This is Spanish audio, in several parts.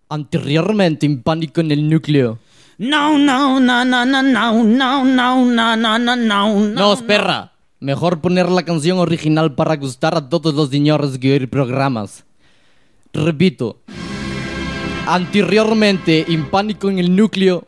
Anteriormente en Pánico en el Núcleo. No. No, espera. Mejor poner la canción original para gustar a todos los señores que oír programas. Repito. Anteriormente en Pánico en el Núcleo.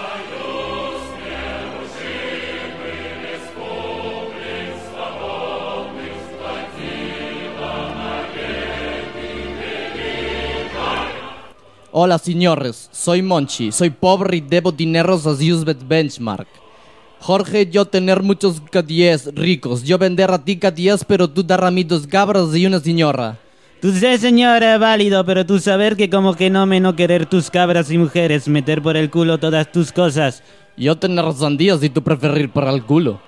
Hola señores, soy Monchi, soy pobre y debo dineros a Usbet Benchmark. Jorge, yo tener muchos K10 ricos, yo vender a ti K10 pero tú dar a mí 2 cabras y una señora. Tú sé señora válido, pero tú saber que como no querer tus cabras y mujeres, meter por el culo todas tus cosas. Yo tener sandías y tú preferir para el culo.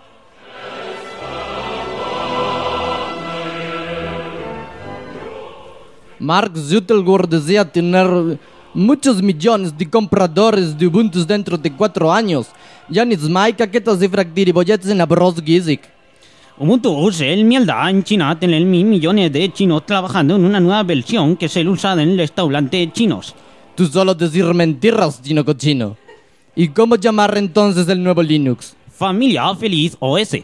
Mark Zuckerberg desea tener muchos millones de compradores de Ubuntu dentro de 4 años. Janis Mike, ¿qué tal si fractir y bolletes en Abros Gizik? Ubuntu es el mierda en China tener millones de chinos trabajando en una nueva versión que se usa en restaurantes chinos. Tú solo decir mentiras, chino cochino. ¿Y cómo llamar entonces el nuevo Linux? Familia Feliz OS.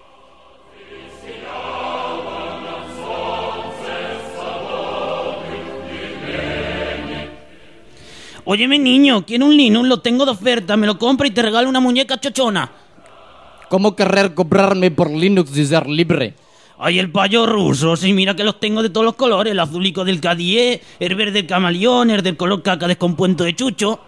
Óyeme niño, quiero un Linux, lo tengo de oferta, me lo compra y te regalo una muñeca chochona. ¿Cómo querer comprarme por Linux y ser libre? Ay, el payo ruso, sí, mira que los tengo de todos los colores, el azulico del K10, el verde del camaleón, el del color caca descompuesto de chucho.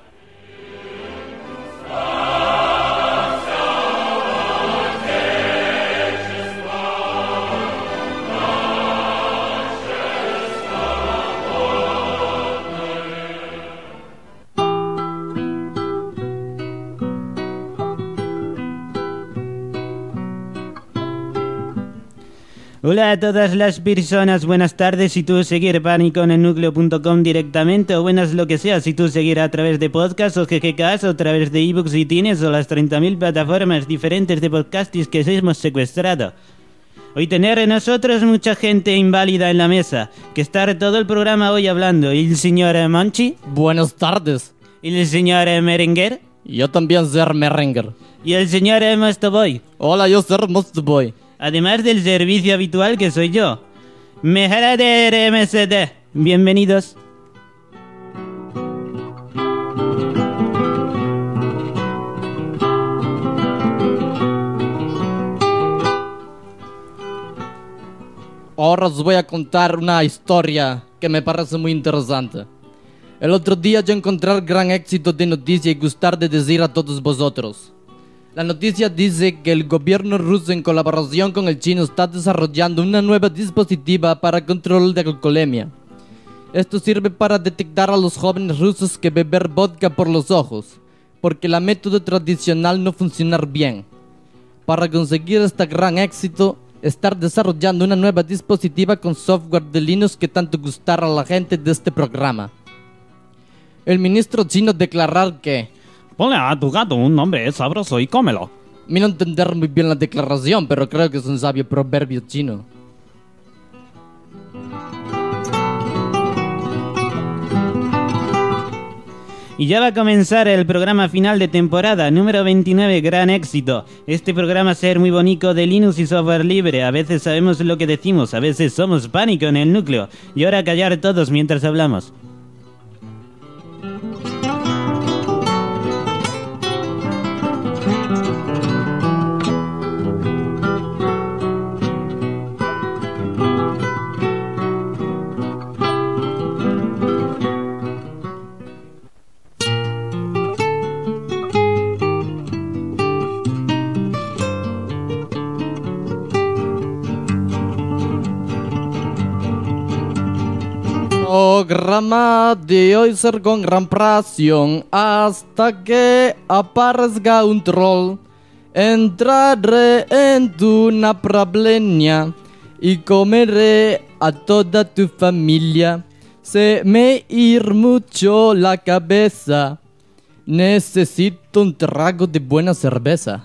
Hola a todas las personas, buenas tardes. Si tú seguir Pánico en el núcleo.com directamente, o buenas lo que sea, si tú seguir a través de podcast o GGKs o a través de ebooks y tienes o las 30.000 plataformas diferentes de podcastis que hemos secuestrado. Hoy tener nosotros mucha gente inválida en la mesa, que estar todo el programa hoy hablando. ¿Y el señor Monchi? Buenas tardes. ¿Y el señor Merenguer? Yo también ser Merenguer. ¿Y el señor Mostoboy? Hola, yo ser Mostoboy. Además del servicio habitual que soy yo. Mejora de MSD. Bienvenidos. Ahora os voy a contar una historia que me parece muy interesante. El otro día yo encontré el gran éxito de noticia y gustar de decir a todos vosotros. La noticia dice que el gobierno ruso en colaboración con el chino está desarrollando una nueva dispositiva para control de alcoholemia. Esto sirve para detectar a los jóvenes rusos que beber vodka por los ojos, porque la método tradicional no funciona bien. Para conseguir este gran éxito, estar desarrollando una nueva dispositiva con software de Linux que tanto gustará a la gente de este programa. El ministro chino declarar que ponle a tu gato un nombre sabroso y cómelo. Me no entender muy bien la declaración, pero creo que es un sabio proverbio chino. Y ya va a comenzar el programa final de temporada, número 29, gran éxito. Este programa ser muy bonito de Linux y software libre. A veces sabemos lo que decimos, a veces somos pánico en el núcleo. Y ahora callar todos mientras hablamos. Programa de hoy ser con gran pasión hasta que aparezca un troll. Entraré en tu naprablenia y comeré a toda tu familia. Se me ir mucho la cabeza. Necesito un trago de buena cerveza.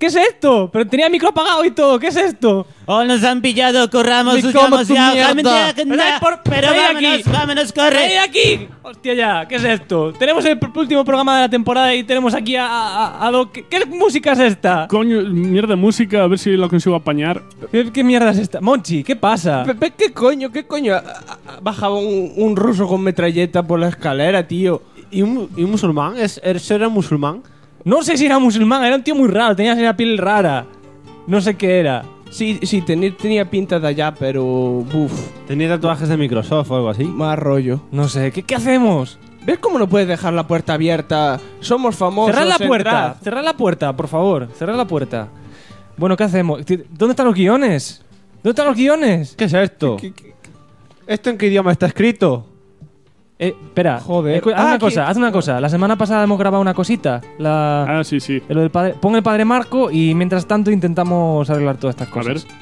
¿Qué es esto? Pero tenía el micro apagado y todo. ¿Qué es esto? Oh, nos han pillado, corramos, Me huyamos como tu ya. mierda. Pero ¡Salid vámonos, ¡Ey, corre. aquí! Hostia ya, ¿qué es esto? Tenemos el último programa de la temporada y tenemos aquí a Doc. ¿Qué música es esta? Coño, mierda música, a ver si lo consigo apañar. ¿Qué mierda es esta? Monchi, ¿qué pasa? ¿Qué coño? Bajaba un ruso con metralleta por la escalera, tío. ¿Y un musulmán? ¿Era musulmán? No sé si era musulmán, era un tío muy raro, tenía la piel rara. No sé qué era. Sí, tenía pinta de allá, pero... Uf, Tenía tatuajes de Microsoft o algo así. más rollo. No sé, ¿qué hacemos? ¿Ves cómo no puedes dejar la puerta abierta? Somos famosos. Cerrad la puerta, por favor. Cerrad la puerta. Bueno, ¿qué hacemos? ¿Dónde están los guiones? ¿Dónde están los guiones? ¿Qué es esto? ¿Esto en qué idioma está escrito? Espera. Joder. Haz una cosa. La semana pasada hemos grabado una cosita. Sí. Lo del padre. Pon el padre Marco y mientras tanto intentamos arreglar todas estas A cosas. ver.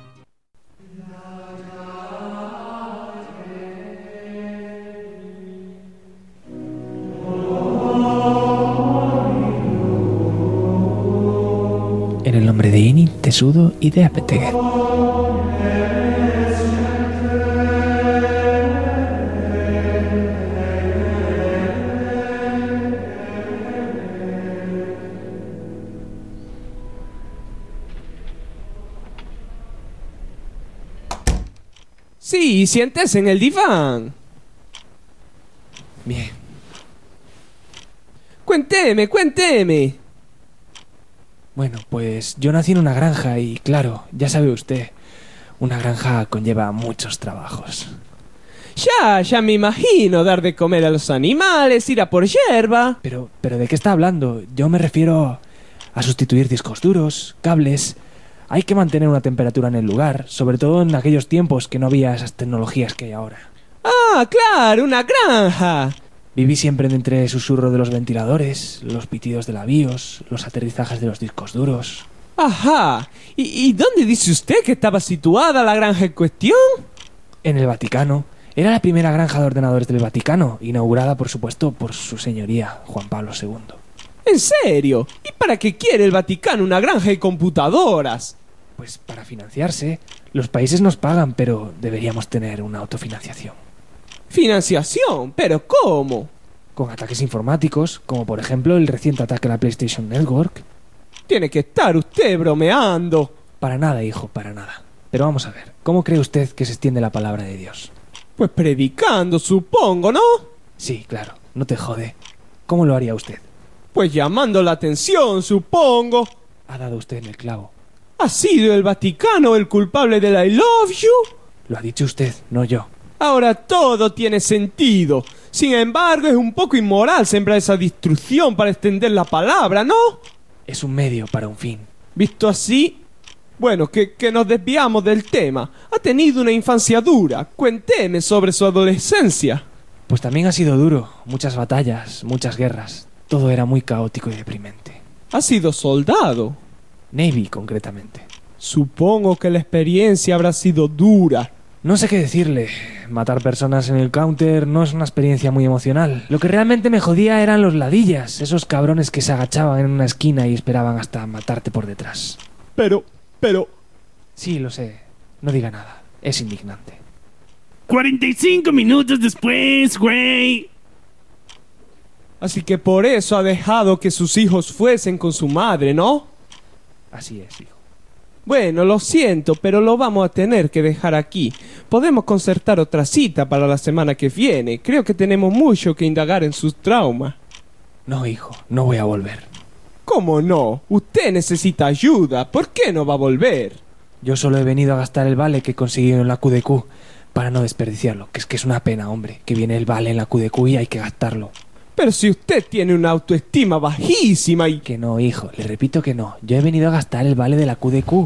En el nombre de Ini, Tesudo y de Apetegue. Sí, siéntese en el diván. Bien. Cuénteme. Bueno, pues yo nací en una granja y claro, ya sabe usted, una granja conlleva muchos trabajos. Ya me imagino dar de comer a los animales, ir a por hierba. Pero ¿de qué está hablando? Yo me refiero a sustituir discos duros, cables. Hay que mantener una temperatura en el lugar, sobre todo en aquellos tiempos que no había esas tecnologías que hay ahora. Ah, claro, una granja. Viví siempre entre el susurro de los ventiladores, los pitidos de la BIOS, los aterrizajes de los discos duros. Ajá. ¿Y dónde dice usted que estaba situada la granja en cuestión? En el Vaticano. Era la primera granja de ordenadores del Vaticano, inaugurada por supuesto por su señoría, Juan Pablo II. ¿En serio? ¿Y para qué quiere el Vaticano una granja de computadoras? Pues para financiarse. Los países nos pagan, pero deberíamos tener una autofinanciación. ¿Financiación? ¿Pero cómo? Con ataques informáticos, como por ejemplo el reciente ataque a la PlayStation Network. Tiene que estar usted bromeando. Para nada, hijo, para nada. Pero vamos a ver, ¿cómo cree usted que se extiende la palabra de Dios? Pues predicando, supongo, ¿no? Sí, claro, no te jode. ¿Cómo lo haría usted? Pues llamando la atención, supongo. Ha dado usted en el clavo. ¿Ha sido el Vaticano el culpable del I love you? Lo ha dicho usted, no yo. Ahora todo tiene sentido. Sin embargo, es un poco inmoral sembrar esa destrucción para extender la palabra, ¿no? Es un medio para un fin. Visto así, bueno, que nos desviamos del tema. Ha tenido una infancia dura. Cuénteme sobre su adolescencia. Pues también ha sido duro. Muchas batallas, muchas guerras. Todo era muy caótico y deprimente. Ha sido soldado. Navy, concretamente. Supongo que la experiencia habrá sido dura. No sé qué decirle. Matar personas en el counter no es una experiencia muy emocional. Lo que realmente me jodía eran los ladillas. Esos cabrones que se agachaban en una esquina y esperaban hasta matarte por detrás. Pero... Sí, lo sé. No diga nada. Es indignante. 45 minutos después, güey. Así que por eso ha dejado que sus hijos fuesen con su madre, ¿no? Así es, hijo. Bueno, lo siento, pero lo vamos a tener que dejar aquí. Podemos concertar otra cita para la semana que viene. Creo que tenemos mucho que indagar en sus traumas. No, hijo. No voy a volver. ¿Cómo no? Usted necesita ayuda. ¿Por qué no va a volver? Yo solo he venido a gastar el vale que he conseguido en la QDQ para no desperdiciarlo. Que es una pena, hombre. Que viene el vale en la QDQ y hay que gastarlo. Pero si usted tiene una autoestima bajísima y... Que no, hijo. Le repito que no. Yo he venido a gastar el vale de la QDQ.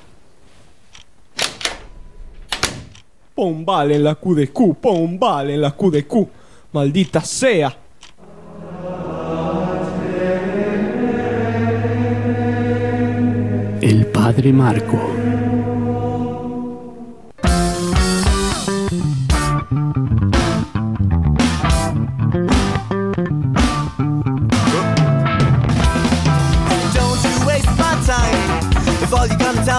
Pon vale en la QDQ, pon vale en la QDQ. Maldita sea. El padre Marco. Don't you waste my time.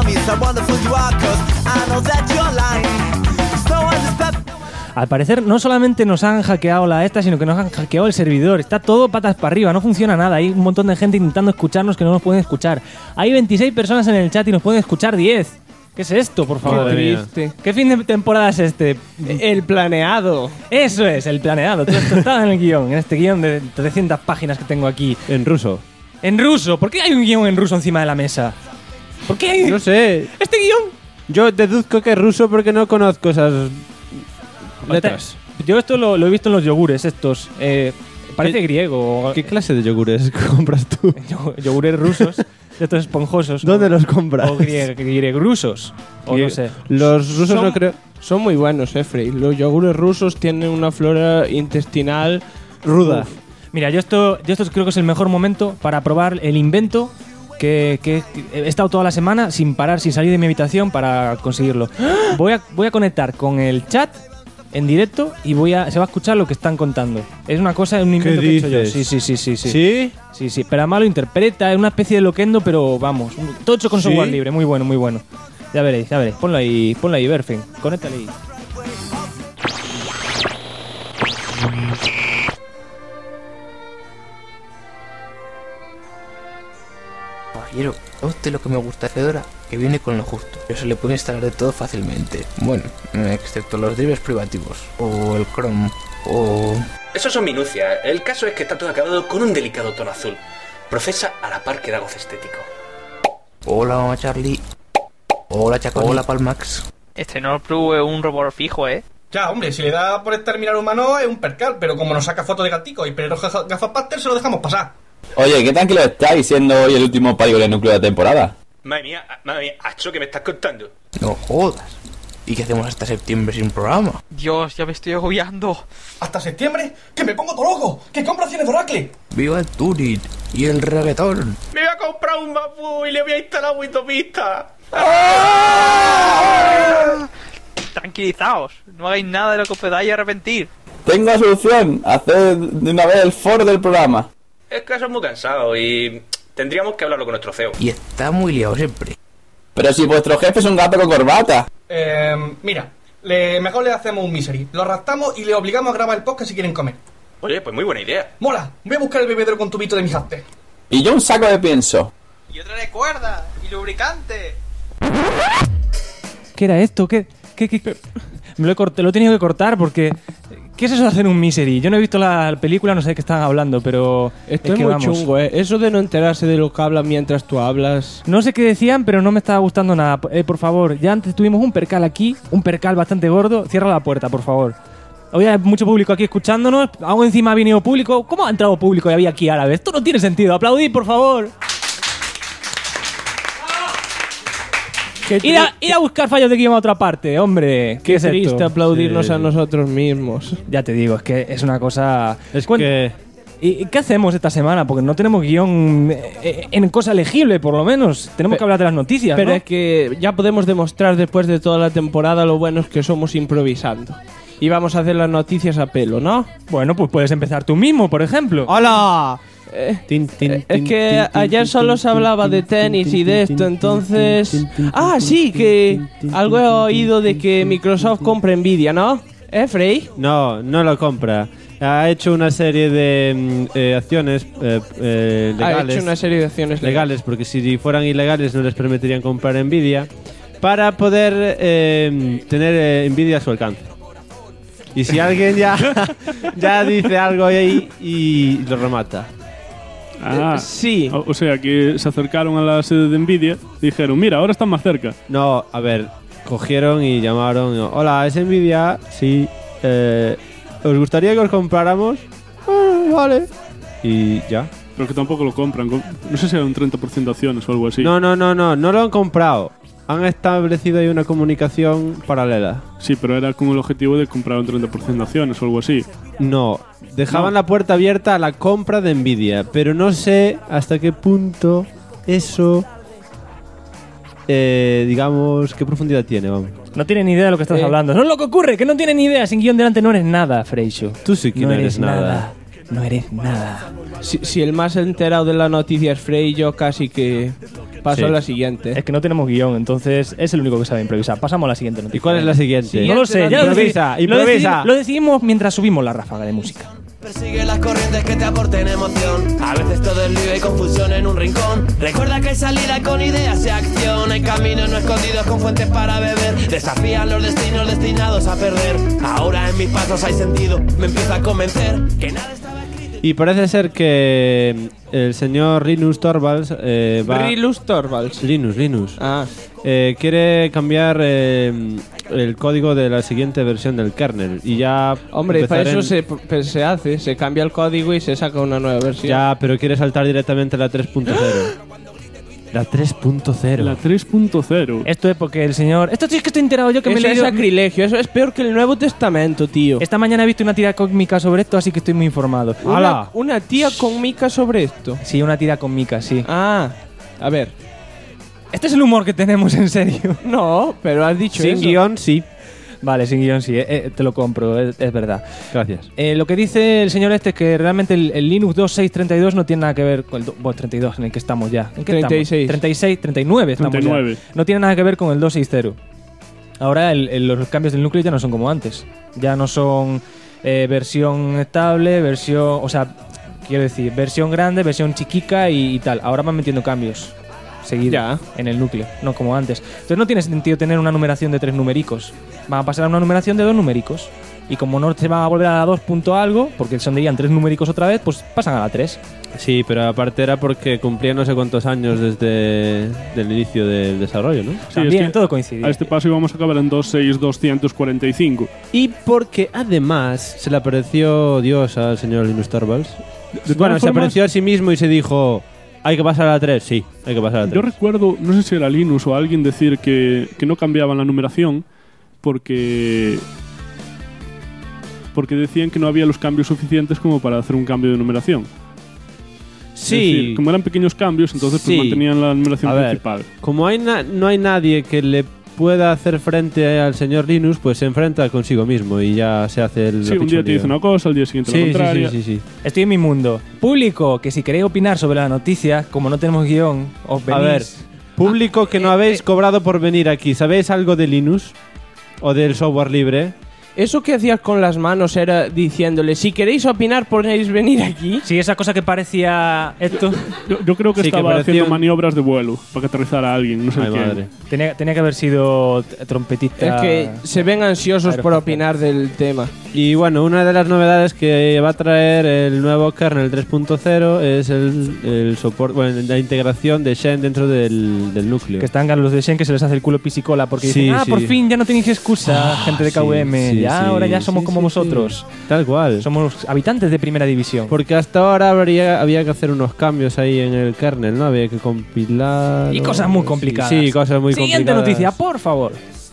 promise how wonderful you are, 'cause I know that you're lying. So I just Al parecer, no solamente nos han hackeado la esta, sino que nos han hackeado el servidor. Está todo patas para arriba, no funciona nada. Hay un montón de gente intentando escucharnos que no nos pueden escuchar. Hay 26 personas en el chat y nos pueden escuchar 10. ¿Qué es esto, por favor? Qué triste. ¿Qué fin de temporada es este? El planeado. Eso es, el planeado. Todo esto estaba en el guión, en este guión de 300 páginas que tengo aquí. En ruso. En ruso. ¿Por qué hay un guión en ruso encima de la mesa? ¿Por qué hay No sé. este guión? Yo deduzco que es ruso porque no conozco esas letras. Yo esto lo he visto en los yogures estos. Parece griego. ¿Qué clase de yogures compras tú? Yogures rusos, estos esponjosos. ¿Dónde los compras? O griegrusos. O no sé. Los rusos no creo. Son muy buenos, Frey. Los yogures rusos tienen una flora intestinal Ruda. Uf. Mira, yo esto creo que es el mejor momento para probar el invento que he estado toda la semana sin parar, sin salir de mi habitación para conseguirlo. Voy a conectar con el chat en directo y se va a escuchar lo que están contando. Es una cosa, un invento que he hecho yo. Sí. ¿Sí? Sí, pero además lo interpreta, es una especie de loquendo, pero vamos, todo hecho con software libre, muy bueno, muy bueno. Ya veréis. Ponlo ahí, Berfen, conéctale ahí. Caballero, ¿a usted lo que me gusta de Fedora? Que viene con lo justo, pero se le puede instalar de todo fácilmente. Bueno, excepto los drivers privativos, o el Chrome, o... Eso son minucias. El caso es que está todo acabado con un delicado tono azul. Procesa a la par que da goce estético. Hola, mamá Charlie. Hola, Chaco. Hola, Palmax. Este Nord Plus es un robot fijo, ¿eh? Ya, hombre, si le da por exterminar humano es un percal, pero como nos saca fotos de gaticos y pero gafas pastel se lo dejamos pasar. Oye, ¿qué tranquilo estáis siendo hoy el último Pánico de Núcleo de temporada? Madre mía, Acho, ¿qué me estás contando? No jodas. ¿Y qué hacemos hasta septiembre sin programa? Dios, ya me estoy agobiando. ¿Hasta septiembre? ¡Que me pongo todo loco! ¡Que compro acciones de Oracle! ¡Viva el Turit y el reggaetón! Me voy a comprar un Mapu y le voy a instalar Windows Vista. Tranquilizaos, no hagáis nada de lo que os podáis arrepentir. Tengo la solución, hacer de una vez el foro del programa. Es que eso es muy cansado y tendríamos que hablarlo con nuestro CEO. Y está muy liado siempre. Pero si vuestro jefe es un gato con corbata. Mira, mejor le hacemos un misery. Lo arrastramos y le obligamos a grabar el podcast si quieren comer. Oye, pues muy buena idea. Mola, voy a buscar el bebedero con tubito de mis hastes. Y yo un saco de pienso. Y otra de cuerda y lubricante. ¿Qué era esto? ¿Qué? Lo he tenido que cortar porque... ¿Qué es eso de hacer un misery? Yo no he visto la película, no sé de qué están hablando, pero... Esto es muy chungo, ¿eh? Eso de no enterarse de lo que hablan mientras tú hablas... No sé qué decían, pero no me estaba gustando nada. Por favor, ya antes tuvimos un percal aquí, un percal bastante gordo. Cierra la puerta, por favor. Hoy hay mucho público aquí escuchándonos. Aún encima ha venido público. ¿Cómo ha entrado público y había aquí árabes? Esto no tiene sentido. Aplaudid, por favor. Ir a buscar fallos de guión a otra parte, hombre. Qué es triste esto? aplaudirnos a nosotros mismos. Ya te digo, es que es una cosa... que... ¿Y qué hacemos esta semana? Porque no tenemos guión en cosa legible, por lo menos. Tenemos que hablar de las noticias, Pero ¿no? es que ya podemos demostrar después de toda la temporada lo buenos que somos improvisando. Y vamos a hacer las noticias a pelo, ¿no? Bueno, pues puedes empezar tú mismo, por ejemplo. ¡Hola! Es que ayer solo se hablaba de tenis y de esto, entonces... Ah, sí, que algo he oído de que Microsoft compra Nvidia, ¿no? Frey? No lo compra. Ha hecho una serie de acciones legales. Ha hecho una serie de acciones legales, porque si fueran ilegales no les permitirían comprar Nvidia para poder tener Nvidia a su alcance. Y si alguien ya dice algo ahí y lo remata. Sí. O sea, que se acercaron a la sede de Nvidia y dijeron, mira, ahora están más cerca. No, a ver, cogieron y llamaron. Hola, ¿es Nvidia? Sí. ¿Os gustaría que os compráramos? Vale. Y ya. Pero que tampoco lo compran. No sé si era un 30% de acciones o algo así. No lo han comprado. Han establecido ahí una comunicación paralela. Sí, pero era con el objetivo de comprar un 30% de acciones o algo así. No, dejaban la puerta abierta a la compra de Nvidia, pero no sé hasta qué punto eso, digamos, qué profundidad tiene, vamos. No tienen ni idea de lo que estás hablando. No es lo que ocurre, que no tienen ni idea. Sin guión delante no eres nada, Freixo. Tú sí que no eres nada. no eres nada. Si el más enterado de la noticia es Frey, yo casi que paso a la siguiente. Es que no tenemos guión, entonces es el único que sabe improvisar. Pasamos a la siguiente noticia. ¿Y cuál es la siguiente? No lo sé, ya improvisa. Lo decidimos mientras subimos la ráfaga de música. Persigue las corrientes que te aporten emoción. A veces todo es lío y confusión en un rincón. Recuerda que hay salida con ideas y acción. Hay caminos no escondidos con fuentes para beber. Desafían los destinos destinados a perder. Ahora en mis pasos hay sentido. Me empieza a convencer que nada estaba escrito. Y parece ser que el señor Linus Torvalds Linus. Quiere cambiar el código de la siguiente versión del kernel. Y ya. Hombre, para eso se hace. Se cambia el código y se saca una nueva versión. Ya, pero quiere saltar directamente a la 3.0. La 3.0. La 3.0. Esto es porque el señor... Esto sí es que estoy enterado yo que me he Eso es leído... sacrilegio. Eso es peor que el Nuevo Testamento, tío. Esta mañana he visto una tira cómica sobre esto, así que estoy muy informado. Una tía cómica sobre esto. Sí, una tira cómica, sí. Ah, a ver. Este es el humor que tenemos, en serio. No, pero has dicho sin eso. guión, sí. Vale, sin guión, sí. Te lo compro, es verdad. Gracias. Lo que dice el señor este es que realmente el Linux 2.6.32 no tiene nada que ver con el... Bueno, 32 en el que estamos ya. ¿En qué 36. estamos? 36, 39 estamos 39. ya. No tiene nada que ver con el 2.6.0. Ahora los cambios del núcleo ya no son como antes. Ya no son versión estable, versión... O sea, quiero decir, versión grande, versión chiquica y tal. Ahora van metiendo cambios seguidos en el núcleo, no como antes. Entonces no tiene sentido tener una numeración de 3 numéricos. Van a pasar a una numeración de 2 numéricos. Y como no se van a volver a la 2 punto algo, porque sonderían 3 numéricos otra vez, pues pasan a la 3. Sí, pero aparte era porque cumplía no sé cuántos años desde el inicio del desarrollo, ¿no? Sí, También es que todo coincide. A este paso íbamos a acabar en 2.6.245. Y porque además se le apareció Dios al señor Linus Torvalds. Bueno, se apareció a sí mismo y se dijo... ¿Hay que pasar a la 3? Sí, hay que pasar a la 3. Yo recuerdo, no sé si era Linus o alguien decir que no cambiaban la numeración porque decían que no había los cambios suficientes como para hacer un cambio de numeración. Sí. Es decir, como eran pequeños cambios, entonces pues mantenían la numeración principal. Como no hay nadie que le pueda hacer frente al señor Linus, pues se enfrenta consigo mismo y ya se hace el... Sí, un día te dice una cosa, al día siguiente la contraria. Sí. Estoy en mi mundo. Público, que si queréis opinar sobre la noticia, como no tenemos guión, os venís... A ver, público que no habéis cobrado por venir aquí, ¿sabéis algo de Linux? ¿O del software libre? Eso que hacías con las manos era diciéndole, si queréis opinar, podéis venir aquí. Sí, esa cosa que parecía esto. Yo creo que estaba haciendo maniobras de vuelo para que aterrizara alguien, no sé quién. Madre. Tenía que haber sido trompetista. Es que se ven ansiosos por opinar del tema. Y bueno, una de las novedades que va a traer el nuevo kernel 3.0 es el soporte, bueno, la integración de Xen dentro del núcleo. Que están los de Xen que se les hace el culo pisicola porque dicen, por fin ya no tenéis excusa, gente de KVM. Ahora ya somos como vosotros. Tal cual. Somos habitantes de primera división. Porque hasta ahora había que hacer unos cambios ahí en el kernel, ¿no? Había que compilar... Y cosas muy complicadas. Sí, cosas muy complicadas. Siguiente noticia, por favor.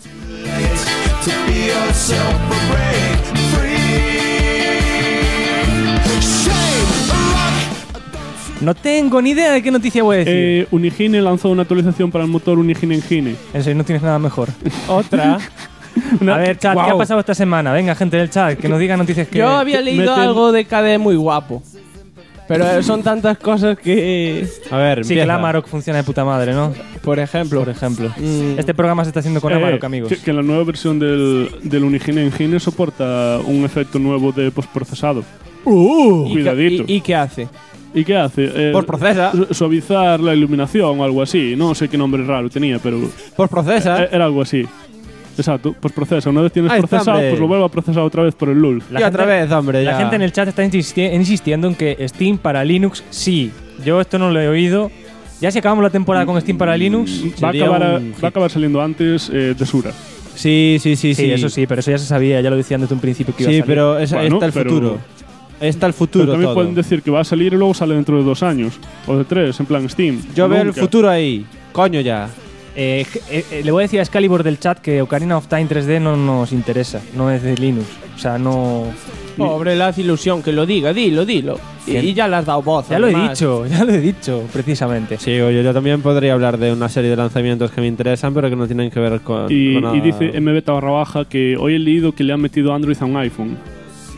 No tengo ni idea de qué noticia voy a decir. Unigine lanzó una actualización para el motor Unigine Engine. En serio, no tienes nada mejor. Otra. A ver, chat, ¿qué ha pasado esta semana? Venga, gente del chat, que nos digan noticias que... Yo había leído algo de KDE muy guapo. Pero son tantas cosas que... A ver, sí, que el Amarok funciona de puta madre, ¿no? Por ejemplo. Este programa se está haciendo con Amarok, amigos. Que la nueva versión del Unigine Engine soporta un efecto nuevo de postprocesado. Cuidadito. ¿Y qué hace? ¿Y qué hace? Postprocesa. Suavizar la iluminación o algo así. No sé qué nombre raro tenía, pero... Postprocesa. Era algo así. Exacto, pues procesa. Una vez tienes procesado, pues lo vuelvo a procesar otra vez por el LUL. Otra vez, hombre, La gente en el chat está insistiendo en que Steam para Linux, sí. Yo esto no lo he oído. Ya si acabamos la temporada con Steam para Linux... Va a acabar saliendo antes de Sura. Sí, eso sí, pero eso ya se sabía. Ya lo decían desde un principio que iba a salir. Sí, pero está el futuro. Está el futuro. Pero también todo. pueden decir que va a salir y luego sale dentro de 2 años. O de 3, en plan Steam. Yo veo el futuro ahí. Coño ya. Le voy a decir a Excalibur del chat que Ocarina of Time 3D no nos interesa, no es de Linux, o sea, no... Pobre, le hace ilusión que lo diga, dilo. Y ya le has dado voz. Ya lo he dicho, precisamente. Sí, oye, yo también podría hablar de una serie de lanzamientos que me interesan, pero que no tienen que ver con... Y dice MBeta_, que hoy he leído que le han metido Android a un iPhone.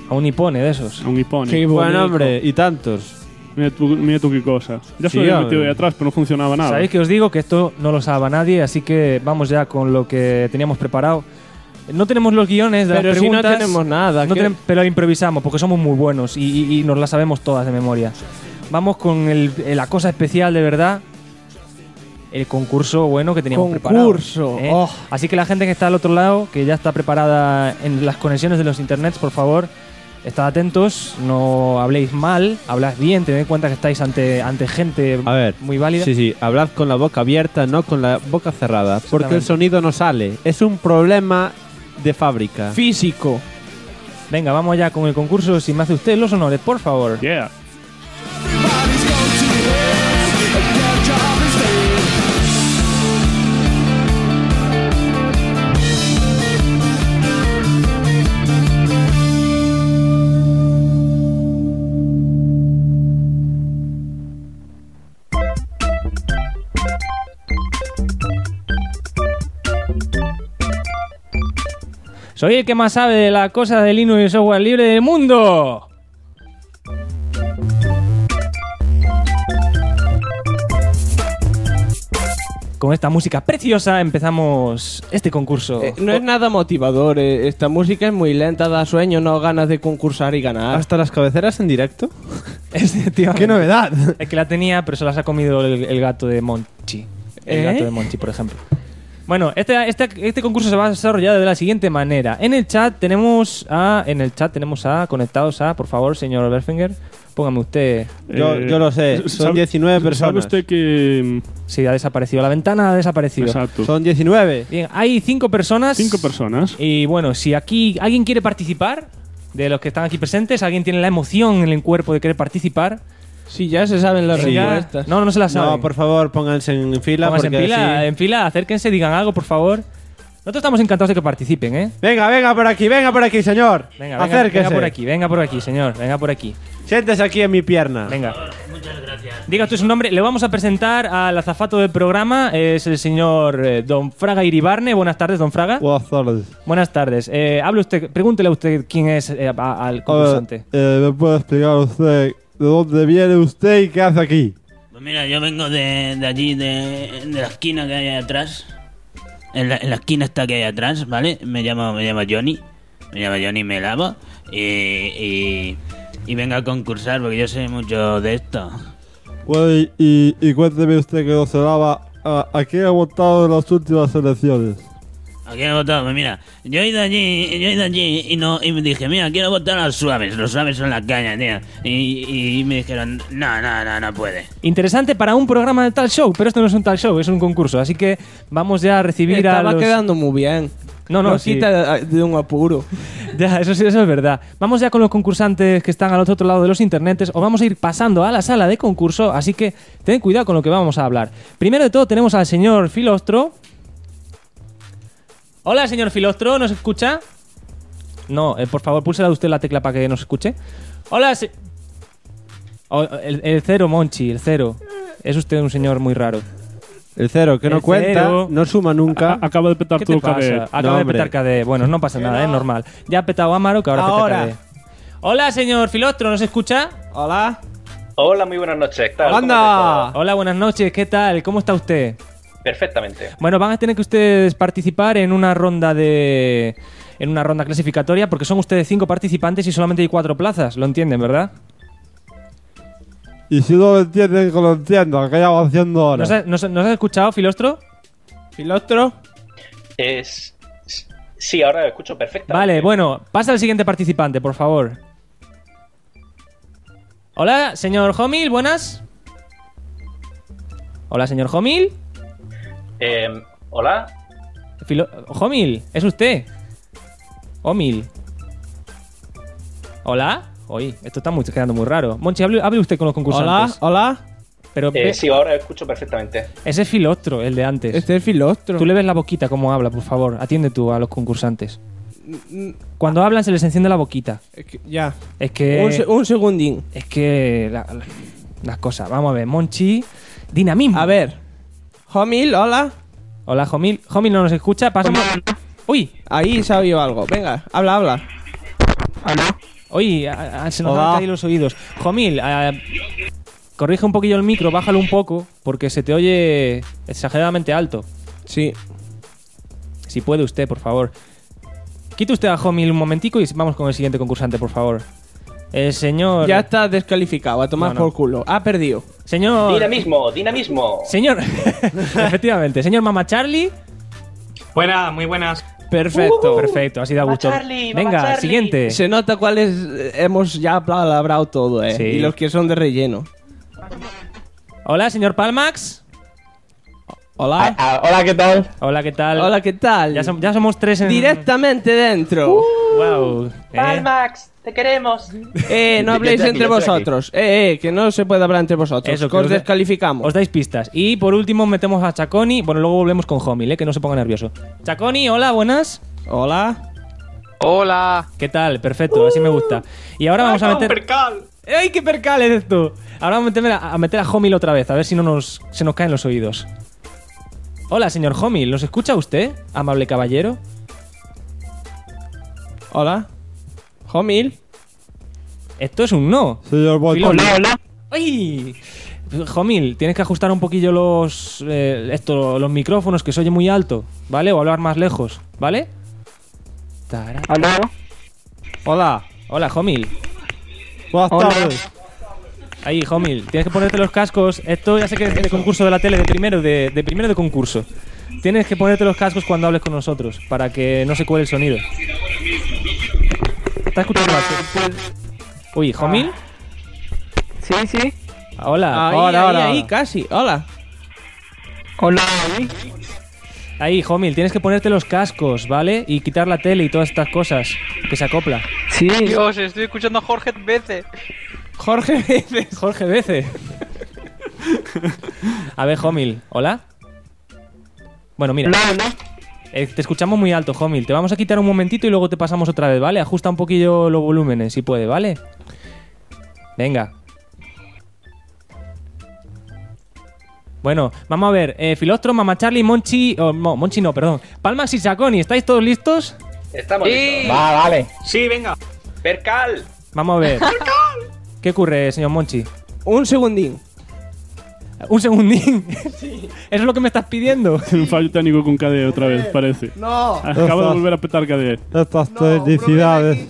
A un hipone de esos. A un hipone. Qué Buen bonito. hombre, y tantos. Mira tú qué cosa. Ya Sí, se lo había hombre. metido ahí atrás, pero no funcionaba nada. Sabéis que os digo que esto no lo sabe nadie, así que vamos ya con lo que teníamos preparado. No tenemos los guiones de Pero las si no preguntas. tenemos nada. No ¿qué? pero improvisamos porque somos muy buenos y nos las sabemos todas de memoria. Vamos con la cosa especial de verdad. El concurso bueno que teníamos Concurso. preparado. Oh. Así que la gente que está al otro lado, que ya está preparada en las conexiones de los internets, por favor, estad atentos, no habléis mal, hablad bien, tened en cuenta que estáis ante gente A ver, muy válida. Sí, hablad con la boca abierta, no con la boca cerrada, porque el Exactamente. sonido no sale. Es un problema de fábrica. Físico. Venga, vamos ya con el concurso. Si me hace usted los honores, por favor. Yeah. Soy el que más sabe de la cosa de Linux y el software libre del mundo. Con esta música preciosa empezamos este concurso. No es nada motivador. Esta música es muy lenta, da sueño, no ganas de concursar y ganar. ¿Hasta las cabeceras en directo? Efectivamente. ¡Qué novedad! Es que la tenía, pero se las ha comido el gato de Monchi. El gato de Monchi, por ejemplo. Bueno, este concurso se va a desarrollar de la siguiente manera. En el chat tenemos conectados a, por favor, señor Berfinger, póngame usted. Yo lo sé, son 19 personas. ¿Sabe usted que...? Sí, ha desaparecido. La ventana ha desaparecido. Exacto. Son 19. Bien, hay 5 personas. 5 personas. Y bueno, si aquí alguien quiere participar, de los que están aquí presentes, alguien tiene la emoción en el cuerpo de querer participar. Sí, ya se saben las Venga. respuestas. No se las saben. No, por favor, pónganse en fila. Pónganse Porque en fila, acérquense, digan algo, por favor. Nosotros estamos encantados de que participen, ¿eh? Venga por aquí, señor. Acérquese. Venga por aquí, señor. Venga por aquí. Siéntese aquí en mi pierna. Venga. Muchas gracias. Diga usted su nombre. Le vamos a presentar al azafato del programa. Es el señor Don Fraga Iribarne. Buenas tardes, Don Fraga. Buenas tardes. Buenas tardes. Hable usted, pregúntele a usted quién es al concursante. ¿Me puede explicar usted de dónde viene usted y qué hace aquí? Pues mira, yo vengo de allí, de la esquina que hay ahí atrás. En la esquina esta que hay atrás, ¿vale? Me llamo Johnny. Me llamo Johnny Melavo. Y vengo a concursar porque yo sé mucho de esto. Bueno, y cuénteme usted que no se lava. ¿A quién ha votado en las últimas elecciones? ¿A quién he votado? Pues mira, yo he ido allí y me dije, mira, quiero votar a los suaves son las cañas, tío. Y me dijeron, no puede. Interesante para un programa de talk show, pero esto no es un talk show, es un concurso. Así que vamos ya a recibir a los... Estaba quedando muy bien. No, sí. Quita de un apuro. Ya, eso es verdad. Vamos ya con los concursantes que están al otro lado de los internets. Os vamos a ir pasando a la sala de concurso, así que ten cuidado con lo que vamos a hablar. Primero de todo tenemos al señor Filostro. Hola, señor Filostro, ¿nos escucha? No, por favor, púlsela usted la tecla para que nos escuche. Hola, el cero, Monchi, el cero. Es usted un señor muy raro. El cero, que no El cuenta, cero. no suma nunca. Acaba de petar ¿Qué tu te pasa? KD. Acaba de petar KD. Bueno, no pasa nada, es normal. Ya ha petado Amaro, que ahora peta KD. Hola, señor Filostro, ¿nos escucha? Hola. Hola, muy buenas noches. ¿Qué tal? ¡Anda! Hola, buenas noches, ¿qué tal? ¿Cómo está usted? Perfectamente. Bueno, van a tener que ustedes participar en una ronda clasificatoria porque son ustedes 5 participantes y solamente hay 4 plazas. ¿Lo entienden, verdad? Y si no lo entienden, que lo entiendan, que ya va haciendo ahora. ¿Nos has escuchado, Filostro? ¿Filostro? Sí, ahora lo escucho perfectamente. Vale, bueno, pasa al siguiente participante, por favor. Hola, señor Homil, buenas. Hola, señor Homil. Hola. Homil, ¿es usted? Homil. Hola. Oye, esto está quedando muy raro. Monchi, hable usted con los concursantes. Hola. Pero sí, ahora lo escucho perfectamente. Ese es Filostro, el de antes. Este es Filostro. Tú le ves la boquita como habla, por favor. Atiende tú a los concursantes. Cuando hablan se les enciende la boquita. Ya. Es que... Un segundín. Es que... las cosas. Vamos a ver. Monchi... Dinamismo. A ver. Homil, hola. Hola, Homil. Homil no nos escucha. Pasamos... ¡Uy! Ahí se ha oído algo. Venga, habla. Oye, se nos han caído los oídos. Jomil, corrige un poquillo el micro, bájalo un poco, porque se te oye exageradamente alto. Sí. Si puede usted, por favor. Quite usted a Jomil un momentico y vamos con el siguiente concursante, por favor. El señor... Ya está descalificado, a tomar por culo. Ha perdido. Señor... Dinamismo. Señor... Efectivamente. Señor Mama Charlie. Buenas, muy buenas. Perfecto. Perfecto, así da gusto. Venga, siguiente. Se nota cuáles hemos ya palabrado todo, Sí. Y los que son de relleno. Hola, señor Palmax. Hola. Hola, ¿qué tal? Hola, ¿qué tal? Hola, ¿qué tal? Ya somos 3 en... Directamente dentro. Wow. Palmax, te queremos. No habléis entre vosotros. Que no se puede hablar entre vosotros. Eso, que os descalificamos. Os dais pistas. Y por último metemos a Chaconi. Bueno, luego volvemos con Jomil, que no se ponga nervioso. Chaconi, hola, buenas. Hola. Hola. ¿Qué tal? Perfecto, así me gusta. Y ahora vamos a meter... percal! ¡Ay, qué percal es esto! Ahora vamos a meter a Jomil otra vez, a ver si no se nos caen los oídos. Hola, señor Jomil, ¿nos escucha usted, amable caballero? Hola. Jomil. Esto es un no. Señor Monchi. Hola. ¡Ay! Jomil, tienes que ajustar un poquillo los micrófonos, que se oye muy alto, ¿vale? O hablar más lejos, ¿vale? Hola. Hola, Jomil. Buenas tardes. Ahí, Jomil, tienes que ponerte los cascos. Esto ya sé que es de concurso de la tele, de primero de concurso. Tienes que ponerte los cascos cuando hables con nosotros, para que no se cuele el sonido. ¿Estás escuchando algo? Uy, ¿Jomil? Sí. Hola. Ahí, casi. Hola. Hola. Ahí, Jomil, tienes que ponerte los cascos, ¿vale? Y quitar la tele y todas estas cosas, que se acopla. Sí. Dios, estoy escuchando a Jorge veces. Jorge Bece. A ver, Jomil, ¿hola? Bueno, mira. Te escuchamos muy alto, Jomil. Te vamos a quitar un momentito y luego te pasamos otra vez, ¿vale? Ajusta un poquillo los volúmenes, si puede, ¿vale? Venga. Bueno, vamos a ver. Filostro, Mama Charlie, Monchi... Monchi no, perdón. Palmax y Chaconi, ¿estáis todos listos? Estamos listos. Vale. Sí, venga. Percal. Vamos a ver. ¿Qué ocurre, señor Monchi? Un segundín. ¿Un segundín? Sí. ¿Eso es lo que me estás pidiendo? Un fallo técnico con KDE otra vez, parece. No. Acabo de volver a petar KDE. Estas felicidades.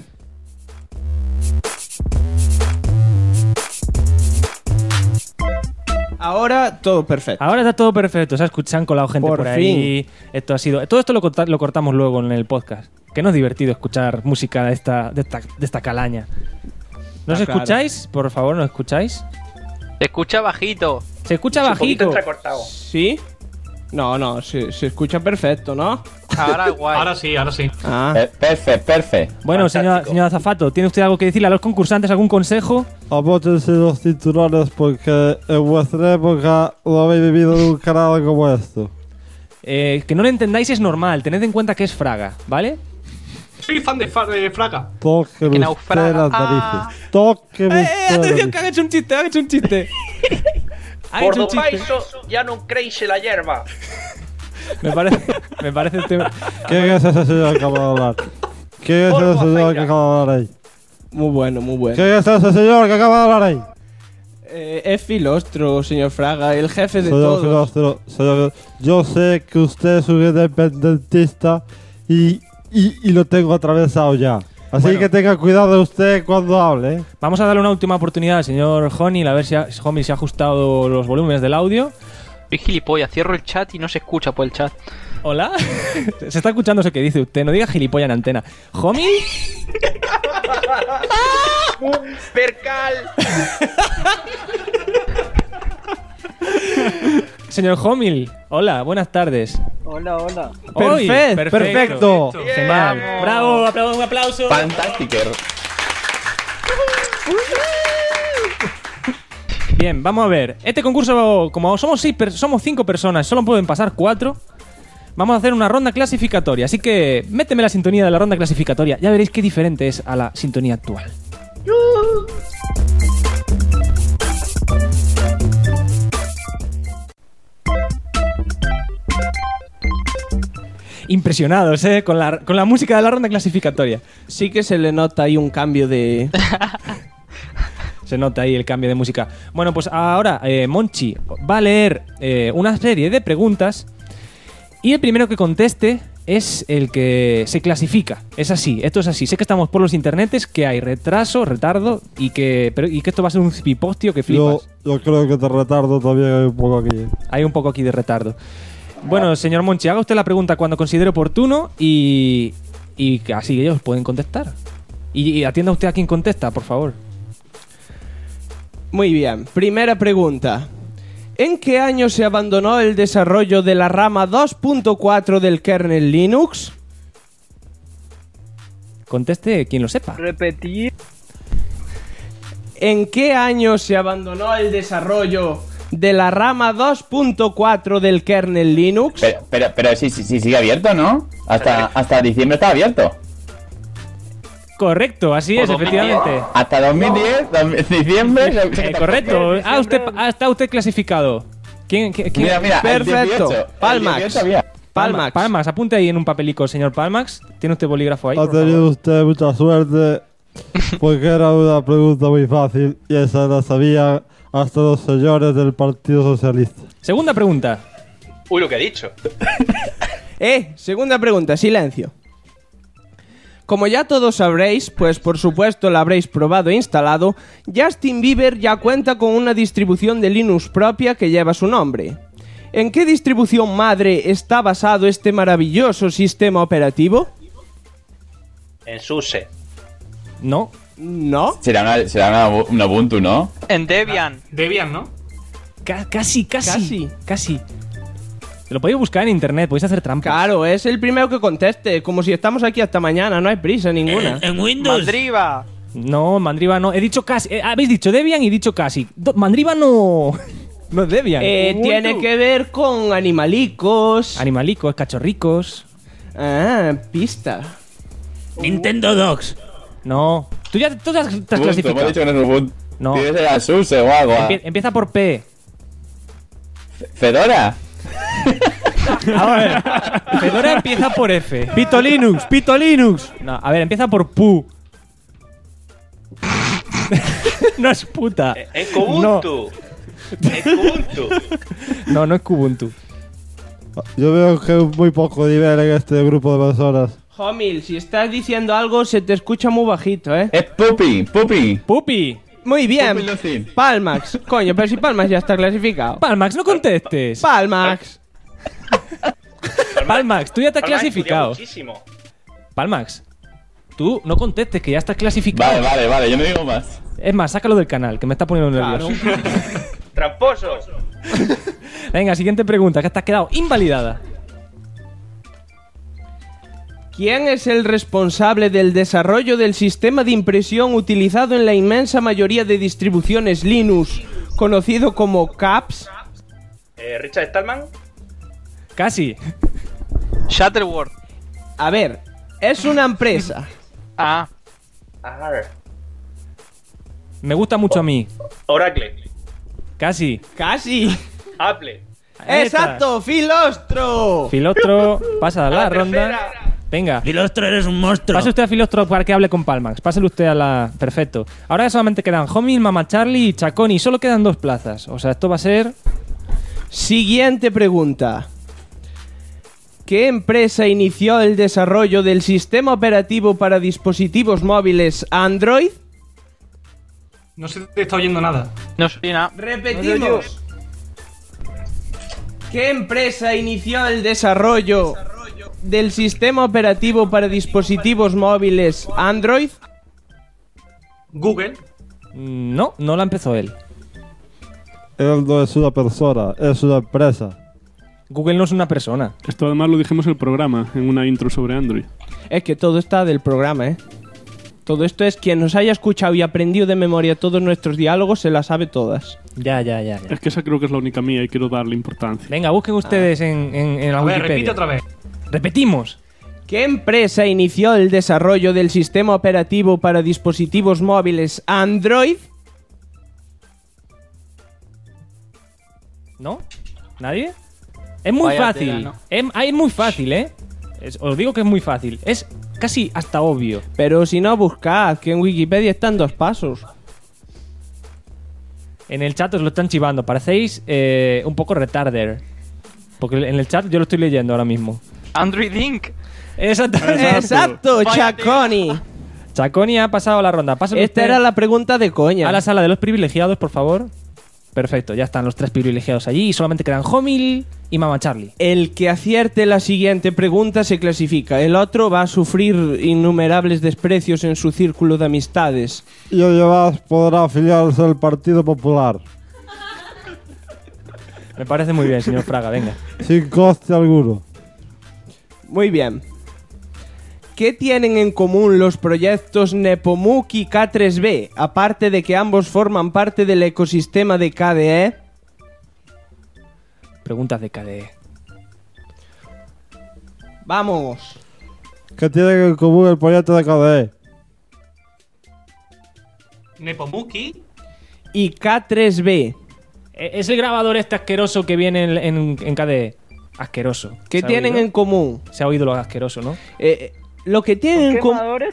Ahora todo perfecto. Ahora está todo perfecto. Se han colado gente por ahí. Esto ha sido... Todo esto lo cortamos luego en el podcast. Que no es divertido escuchar música de esta calaña. ¿Nos escucháis? Por favor, ¿nos escucháis? Se escucha bajito. Se escucha bajito. ¿Sí? No, se escucha perfecto, ¿no? Ahora guay. Ahora sí. Perfecto. Bueno, señor azafato, ¿tiene usted algo que decirle a los concursantes? ¿Algún consejo? Abróchense los cinturones porque en vuestra época no habéis vivido nunca nada como esto. Que no lo entendáis es normal. Tened en cuenta que es Fraga, ¿vale? Soy fan de Fraga. Tóqueme usted las narices. Tóqueme usted atención, que han hecho un chiste. Por do paiso ya no creéis la hierba. Me parece este... ¿Quién es ese señor que acaba de hablar? ¿Quién es ese señor que acaba de hablar ahí? Muy bueno. ¿Quién es ese señor que acaba de hablar ahí? Es Filostro, señor Fraga, el jefe de todos. Filostro, señor, yo sé que usted es un independentista y lo tengo atravesado ya. Así que tenga cuidado usted cuando hable. Vamos a darle una última oportunidad al señor Jomil, a ver si Jomil se ha ajustado los volúmenes del audio. Soy gilipollas, cierro el chat y no se escucha por el chat. ¿Hola? Se está escuchando eso que dice usted, no diga gilipollas en antena. ¿Jomil? ¡Percal! Señor Jomil, hola, buenas tardes. Hola. Perfecto. Genial. Bravo, un aplauso. Fantástico. Bien, vamos a ver. Este concurso, como somos 5 personas, solo pueden pasar 4. Vamos a hacer una ronda clasificatoria. Así que méteme la sintonía de la ronda clasificatoria. Ya veréis qué diferente es a la sintonía actual. impresionados, con la música de la ronda clasificatoria. Sí que se le nota ahí un cambio de... Se nota ahí el cambio de música. Bueno, pues ahora Monchi va a leer una serie de preguntas y el primero que conteste es el que se clasifica. Es así, esto es así. Sé que estamos por los internetes, que hay retraso, retardo y que esto va a ser un cipipostio que flipas. Yo creo que de retardo también hay un poco aquí. Hay un poco aquí de retardo. Bueno, señor Monchi, haga usted la pregunta cuando considere oportuno y así ellos pueden contestar. Y atienda usted a quien contesta, por favor. Muy bien, primera pregunta. ¿En qué año se abandonó el desarrollo de la rama 2.4 del kernel Linux? Conteste quien lo sepa. Repetir. ¿En qué año se abandonó el desarrollo de la rama 2.4 del kernel Linux? Pero sí sigue abierto, ¿no? Hasta diciembre está abierto. Correcto, así es, efectivamente. Hasta 2010, diciembre. Correcto. Está usted clasificado. ¿Quién? Mira, perfecto. 18, Palmax, apunte ahí en un papelico, señor Palmax. ¿Tiene usted bolígrafo ahí? Ha tenido usted mucha suerte porque era una pregunta muy fácil y esa la sabían hasta los señores del Partido Socialista. Segunda pregunta. Uy, lo que ha dicho. Segunda pregunta, silencio. Como ya todos sabréis, pues por supuesto la habréis probado e instalado, Justin Bieber ya cuenta con una distribución de Linux propia que lleva su nombre. ¿En qué distribución madre está basado este maravilloso sistema operativo? En SUSE. ¿No? Será una Ubuntu, ¿no? En Debian. Debian, ¿no? Casi. Lo podéis buscar en internet, podéis hacer trampas. Claro, es el primero que conteste. Como si estamos aquí hasta mañana, no hay prisa ninguna. En Windows. Mandriva. No, Mandriva no. He dicho casi. Habéis dicho Debian y dicho casi. Mandriva no. No es Debian. Tiene que ver con animalicos. Animalicos, cachorricos. Pista. Nintendo Docs. No. Tú ya estás clasificado. Hemos dicho que no es Ubuntu. No. Tiene que ser a SUSE o algo. Empieza por P. ¿Fedora? A ver. Fedora empieza por F. Pito Linux. No, a ver, empieza por Pu. No es puta. Es Kubuntu. Es Kubuntu. No es Kubuntu. Yo veo que hay muy poco nivel en este grupo de personas. Homil, si estás diciendo algo se te escucha muy bajito, ¿eh? Es Puppy. Muy bien. Palmax. Coño, pero si Palmax ya está clasificado. Palmax, no contestes. Palmax, tú ya estás clasificado. Muchísimo. Palmax, tú no contestes, que ya estás clasificado. Vale, yo no digo más. Es más, sácalo del canal, que me está poniendo nervioso. Tramposos. Venga, siguiente pregunta, que te has quedado invalidada. ¿quién es el responsable del desarrollo del sistema de impresión utilizado en la inmensa mayoría de distribuciones Linux, conocido como CAPS? Richard Stallman. Casi. Shuttleworth. A ver, es una empresa. Me gusta mucho a mí. Oracle. Casi. Apple. ¡Exacto! ¡Filostro! Filostro, pasa a la ronda. Venga. Filostro, eres un monstruo. Pase usted a Filostro para que hable con Palmax. Pásele usted a la... Perfecto. Ahora solamente quedan Homil, Mama Charlie y Chaconi. Solo quedan 2 plazas. O sea, esto va a ser... Siguiente pregunta. ¿Qué empresa inició el desarrollo del sistema operativo para dispositivos móviles Android? No se te está oyendo nada. No soy nada. Repetimos. ¿Qué empresa inició el desarrollo del sistema operativo para dispositivos móviles Android? Google. No la empezó él. Él no es una persona, es una empresa. Google no es una persona. Esto además lo dijimos en el programa, en una intro sobre Android. Es que todo está del programa, ¿eh? Todo esto es quien nos haya escuchado y aprendido de memoria todos nuestros diálogos, se las sabe todas. Ya. Es que esa creo que es la única mía y quiero darle importancia. Venga, busquen ustedes en la Wikipedia. Repite otra vez. Repetimos. ¿Qué empresa inició el desarrollo del sistema operativo para dispositivos móviles Android? ¿No? ¿Nadie? Es muy Vaya fácil. tela, ¿no? Es muy fácil, ¿eh? Os digo que es muy fácil. Es casi hasta obvio. Pero si no, buscad, que en Wikipedia están 2 pasos. En el chat os lo están chivando. Parecéis un poco retarder. Porque en el chat yo lo estoy leyendo ahora mismo. Android Inc. Exacto, Chaconi. Chaconi ha pasado la ronda. Pásame Esta usted era la pregunta de coña. a la sala de los privilegiados, por favor. Perfecto, ya están los 3 privilegiados allí y solamente quedan Homil y Mama Charlie. El que acierte la siguiente pregunta se clasifica. El otro va a sufrir innumerables desprecios en su círculo de amistades. Y además podrá afiliarse al Partido Popular. Me parece muy bien, señor Fraga, venga. Sin coste alguno. Muy bien. ¿Qué tienen en común los proyectos Nepomuk y K3B, aparte de que ambos forman parte del ecosistema de KDE? Preguntas de KDE. Vamos. ¿Qué tienen en común el proyecto de KDE? Nepomuki y K3B. Es el grabador este asqueroso que viene en KDE. Asqueroso. ¿Qué tienen en común? Se ha oído lo asqueroso, ¿no? Lo que tienen en común... ¿Quemadores?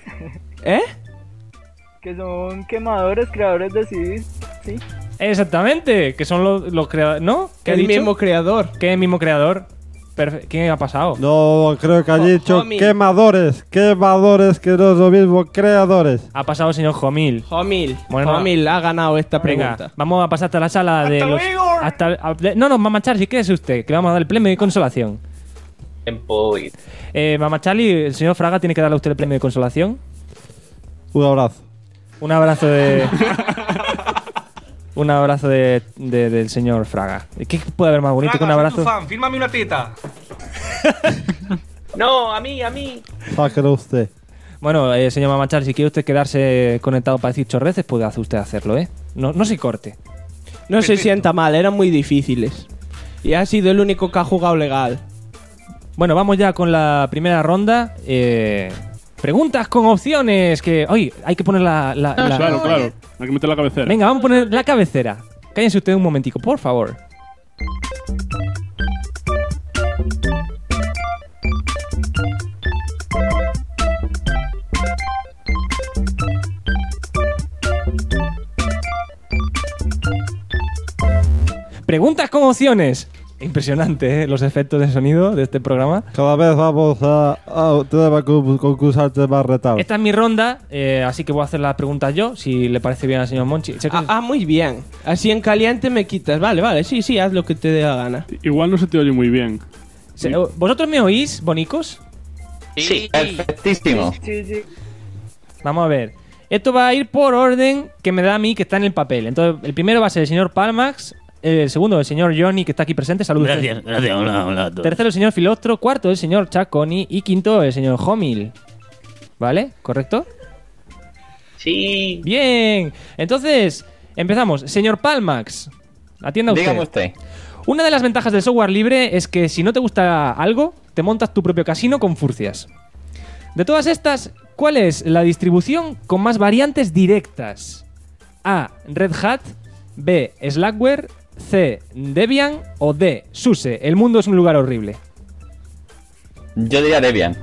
Que son quemadores, creadores de CDs, ¿sí? Exactamente, que son los creadores, ¿no? ¿Qué ha dicho? mismo creador. ¿Qué es el mismo creador? ¿Qué ha pasado? No, creo que ha dicho Homil. quemadores, que no es lo mismo, creadores. Ha pasado el señor Homil. Homil. Bueno, Homil ha ganado esta Venga, pregunta. vamos a pasar hasta la sala de los... No, Mama Charlie, ¿qué es usted? Que le vamos a dar el premio de consolación. Mama Charlie, el señor Fraga tiene que darle a usted el premio de consolación. Un abrazo. Un abrazo de... Un abrazo del señor Fraga. ¿Qué puede haber más bonito que un abrazo? Soy tu fan, fírmame una teta. No, a mí. Sáquelo usted. Bueno, señor Mamachar, si quiere usted quedarse conectado para decir chorreces, puede hacer usted hacerlo, ¿eh? No se corte. No se sienta mal, eran muy difíciles. Y ha sido el único que ha jugado legal. Bueno, vamos ya con la primera ronda. Preguntas con opciones. Que hoy hay que poner Claro. Hay que meter la cabecera. Venga, vamos a poner la cabecera. Cállense ustedes un momentico, por favor. Preguntas con opciones. Impresionante, los efectos de sonido de este programa. Cada vez vamos a tener concursantes más retados. Esta es mi ronda, así que voy a hacer las preguntas yo, si le parece bien al señor Monchi. Muy bien. Así en caliente me quitas. Vale, sí, haz lo que te dé la gana. Igual no se te oye muy bien. ¿Vosotros me oís, bonicos? Sí, perfectísimo. Sí. Vamos a ver. Esto va a ir por orden que me da a mí, que está en el papel. Entonces, el primero va a ser el señor Palmax. El segundo, el señor Johnny, que está aquí presente. Saludos. Gracias. Hola a todos. Tercero, el señor Filostro. Cuarto, el señor Chaconi. Y quinto, el señor Homil. ¿Vale? ¿Correcto? Sí. Bien. Entonces, empezamos. Señor Palmax, atienda usted. Dígame usted. Una de las ventajas del software libre es que si no te gusta algo, te montas tu propio casino con furcias. De todas estas, ¿cuál es la distribución con más variantes directas? A. Red Hat. B. Slackware. C. Debian. O D. SUSE. El mundo es un lugar horrible. Yo diría Debian.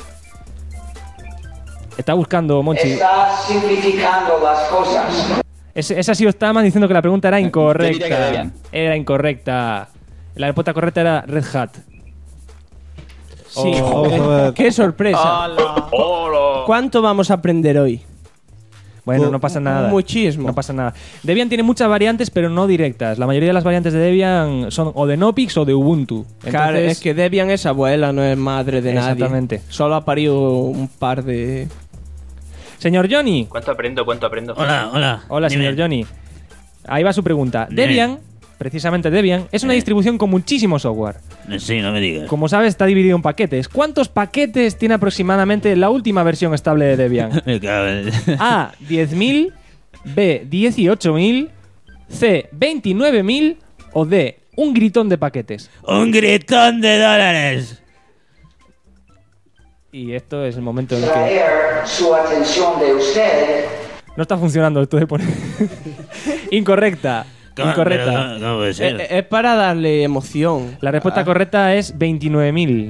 Está buscando, Monchi. Está simplificando las cosas. Ese ha sido Stama diciendo que la pregunta era Yo diría que incorrecta. Debian. Era incorrecta. La respuesta correcta era Red Hat. Sí, vamos a ver. qué sorpresa. Hola. ¿Cuánto vamos a aprender hoy? Bueno, no pasa nada. Muchísimo. No pasa nada. Debian tiene muchas variantes, pero no directas. La mayoría de las variantes de Debian son o de Nopix o de Ubuntu. Claro, Entonces, es que Debian es abuela, no es madre de nadie. Exactamente. Solo ha parido un par de... Señor Johnny. ¿Cuánto aprendo? Hola, Dime. señor Johnny. Ahí va su pregunta. Dime. Debian, precisamente Debian, es una distribución con muchísimo software. Sí, no me digas. Como sabes, está dividido en paquetes. ¿Cuántos paquetes tiene aproximadamente la última versión estable de Debian? Me cago en- A, 10.000, B, 18.000, C, 29.000 o D, un gritón de paquetes. ¡Un gritón de dólares! Y esto es el momento en el que... Traer su atención de usted. No está funcionando esto de poner... Incorrecta. ¿Cómo? Incorrecta. Pero ¿cómo puede ser? Es para darle emoción. La respuesta correcta es 29.000.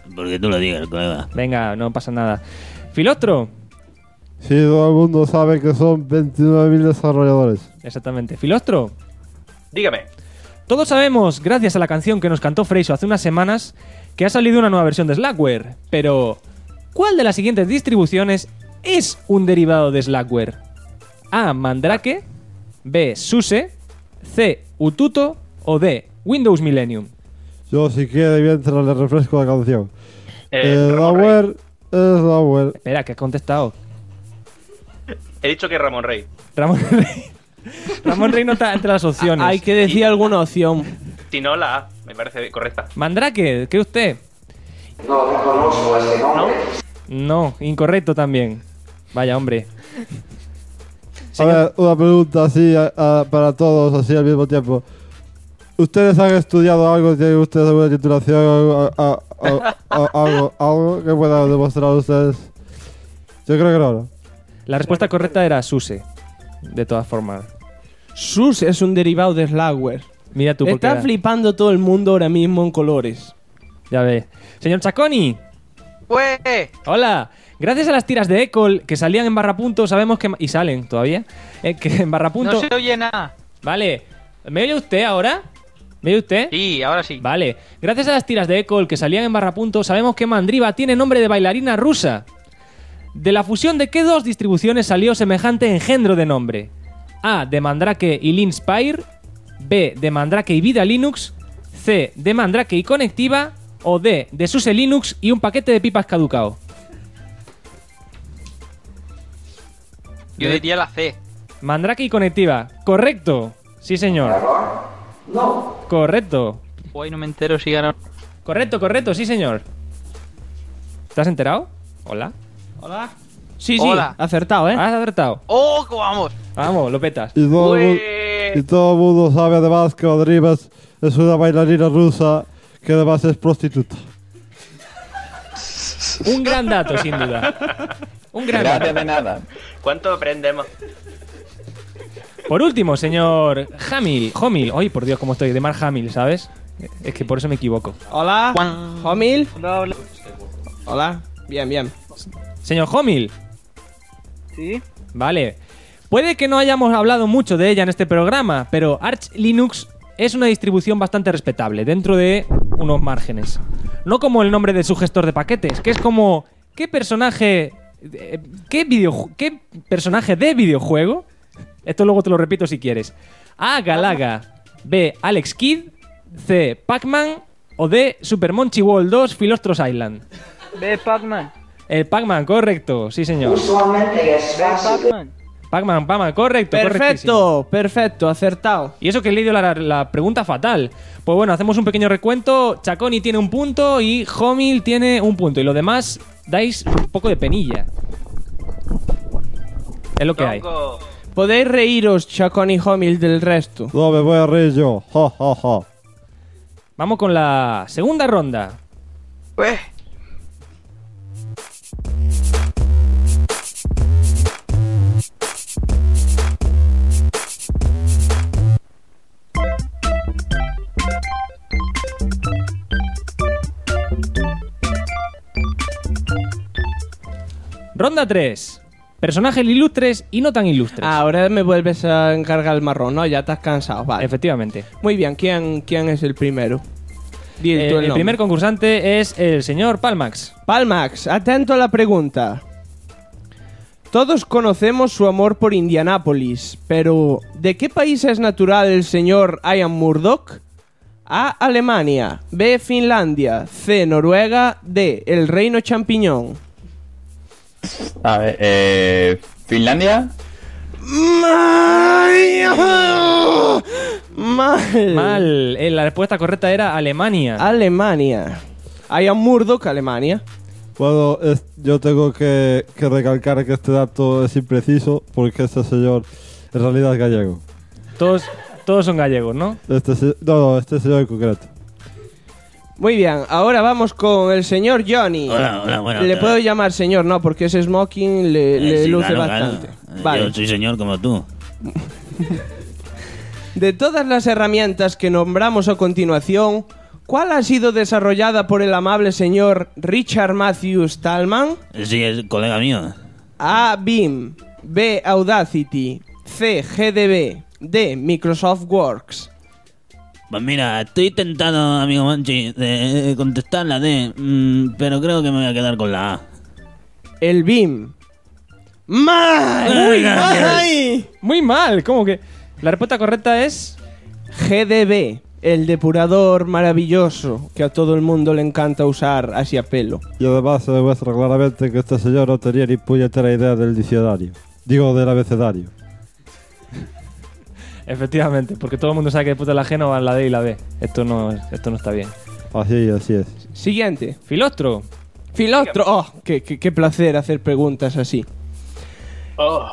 Porque tú lo digas, colega. Venga, no pasa nada. Filostro. Sí, todo el mundo sabe que son 29.000 desarrolladores. Exactamente. Filostro. Dígame. Todos sabemos, gracias a la canción que nos cantó Freiso hace unas semanas, que ha salido una nueva versión de Slackware. Pero, ¿cuál de las siguientes distribuciones es un derivado de Slackware? A. Mandrake, B. SUSE, C. Ututo o D. Windows Millennium. Yo, si quiere, mientras le refresco la canción. Ramón Slackware. Espera, que has contestado. He dicho que Ramón Rey. Ramón Rey. Ramón Rey no está entre las opciones. Hay que decir alguna opción. Si no, la A. Me parece correcta. Mandrake, ¿qué usted? No reconozco este nombre. No, incorrecto también. Vaya, hombre. A ver, una pregunta así para todos, así al mismo tiempo. ¿Ustedes han estudiado algo? ¿Tienen ustedes alguna titulación? ¿Algo que puedan demostrar ustedes? Yo creo que no. La respuesta correcta era SUSE. De todas formas. SUSE es un derivado de Slackware. Mira tú, porque Está flipando todo el mundo ahora mismo en colores. Ya ves. Señor Chaconi. ¡Pues! Hola. Gracias a las tiras de Ecol que salían en Barrapunto, sabemos que... Y salen todavía. Que en Barrapunto... No se oye nada. Vale. ¿Me oye usted ahora? ¿Me oye usted? Sí, ahora sí. Vale. Gracias a las tiras de Ecol que salían en Barrapunto, sabemos que Mandriva tiene nombre de bailarina rusa. ¿De la fusión de qué dos distribuciones salió semejante engendro de nombre? A. De Mandrake y Linspire. B. De Mandrake y Vida Linux. C. De Mandrake y Conectiva. O D. De SUSE Linux y un paquete de pipas caducao. Yo diría la C. Mandrake y Conectiva. Correcto. Sí, señor. No. Correcto. Hoy no me entero si ganó. Correcto, sí, señor. ¿Te has enterado? Hola. Hola. Sí, Hola. acertado, ¿eh? Has acertado. ¡Oh, cómo vamos! Vamos, lo petas. Y todo el mundo sabe además que Mandriva es una bailarina rusa que además es prostituta. Un gran dato, sin duda. Un gran dato. Gracias de nada. ¿Cuánto aprendemos? Por último, señor Homil. Ay, por Dios, cómo estoy. De Mark Hamill, ¿sabes? Es que por eso me equivoco. Hola. Homil. Hola. Hola. Bien. Señor Homil. ¿Sí? Vale. Puede que no hayamos hablado mucho de ella en este programa, pero Arch Linux es una distribución bastante respetable, dentro de unos márgenes. No como el nombre de su gestor de paquetes, que es como... ¿Qué personaje de videojuego? Esto luego te lo repito si quieres. A. Galaga. B. Alex Kidd. C. Pac-Man. O D. Super Monkey Ball 2 Philostros Island. B. Pac-Man. El Pac-Man, correcto. Sí, señor. Usualmente es fácil. Pac-Man, correcto. Perfecto, acertado. Y eso que he leído la pregunta fatal. Pues bueno, hacemos un pequeño recuento. Chaconi tiene un punto y Homil tiene un punto. Y lo demás dais un poco de penilla. Es lo que hay. Podéis reíros, Chacón y Homil, del resto. No, me voy a reír yo. Ja, ja, ja. Vamos con la segunda ronda. Pues... Ronda 3. Personajes ilustres y no tan ilustres. Ahora me vuelves a encargar el marrón, ¿no? Ya estás cansado, vale. Efectivamente. Muy bien, ¿quién es el primero? Di tú el El nombre. primer concursante es el señor Palmax. Palmax, atento a la pregunta. Todos conocemos su amor por Indianápolis, pero ¿de qué país es natural el señor Ian Murdoch? A. Alemania. B. Finlandia. C. Noruega. D. El Reino Champiñón. A ver, ¿Finlandia? Mal. La respuesta correcta era Alemania. Alemania. Ian Murdoch, Alemania. Bueno, yo tengo que recalcar que este dato es impreciso porque este señor en realidad es gallego. Todos son gallegos, ¿no? Este señor en concreto. Muy bien, ahora vamos con el señor Johnny. Hola, bueno. Le puedo llamar señor, no, porque ese smoking le sí, luce claro, bastante. claro. Vale. Yo soy señor como tú. De todas las herramientas que nombramos a continuación, ¿Cuál ha sido desarrollada por el amable señor Richard Matthew Stallman? Sí, es colega mío. A. BIM, B. Audacity, C. GDB, D. Microsoft Works. Pues mira, estoy tentado, amigo Manchi, de contestar la D, pero creo que me voy a quedar con la A. El BIM. ¡Mal! ¡Muy mal! Muy mal, ¿cómo que? La respuesta correcta es... GDB, el depurador maravilloso que a todo el mundo le encanta usar así a pelo. Y además se demuestra claramente que este señor no tenía ni puñetera idea del diccionario. Digo, del abecedario. Efectivamente, porque todo el mundo sabe que después de la G no van la D y la B. Esto no está bien. Así es. Siguiente. Filostro. Filostro. Oh, qué placer hacer preguntas así. Oh.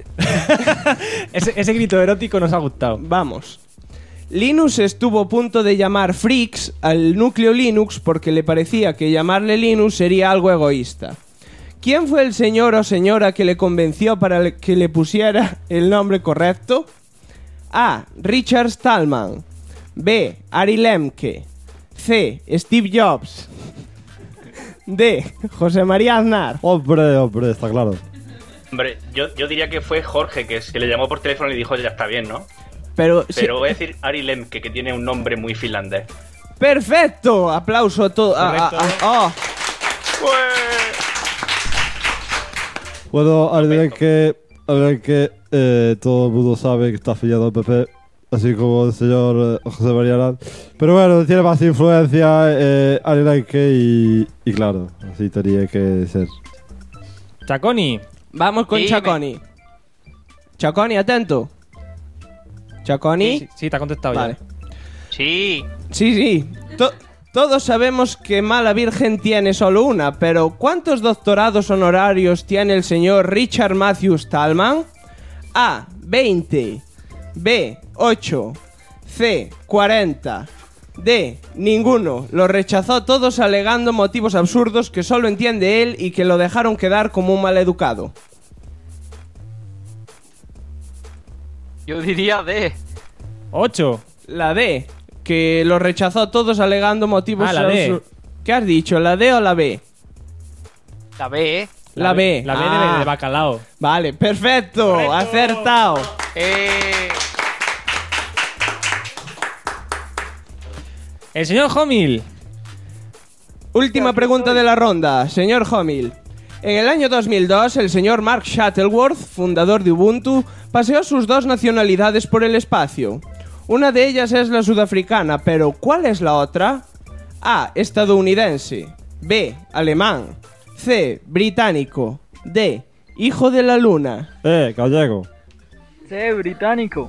ese grito erótico nos ha gustado. Vamos. Linus estuvo a punto de llamar Freaks al núcleo Linux porque le parecía que llamarle Linus sería algo egoísta. ¿Quién fue el señor o señora que le convenció para que le pusiera el nombre correcto? A. Richard Stallman, B. Ari Lemke, C. Steve Jobs, D. José María Aznar. Hombre, está claro. Hombre, yo diría que fue Jorge, que le llamó por teléfono y le dijo ya está bien, ¿no? Pero voy a decir Ari Lemke, que tiene un nombre muy finlandés. ¡Perfecto! Aplauso a todo. Bueno, al que todo el mundo sabe que está afiliado al PP, así como el señor José María Aznar. Pero bueno, tiene más influencia Ari Lemke y claro, así tenía que ser. Chaconi. Vamos con Chaconi. Chaconi, atento. ¿Chaconi? Sí, te ha contestado vale. ya. Sí. Sí. Todos sabemos que Mala Virgen tiene solo una, pero ¿cuántos doctorados honorarios tiene el señor Richard Matthew Stallman? A. 20, B. 8, C. 40, D. Ninguno. Los rechazó todos alegando motivos absurdos que solo entiende él y que lo dejaron quedar como un maleducado. Yo diría D. 8. La D. Que los rechazó todos alegando motivos absurdos. ¿Qué has dicho? ¿La D o la B? La B. La B. La B de bacalao. Vale, perfecto. Acertado. El señor Homil. Última pregunta de la ronda, señor Homil. En el año 2002, el señor Mark Shuttleworth, fundador de Ubuntu, paseó sus dos nacionalidades por el espacio. Una de ellas es la sudafricana, pero ¿cuál es la otra? A. Estadounidense, B. Alemán, C. Británico, D. Hijo de la luna. Gallego. Sí, británico.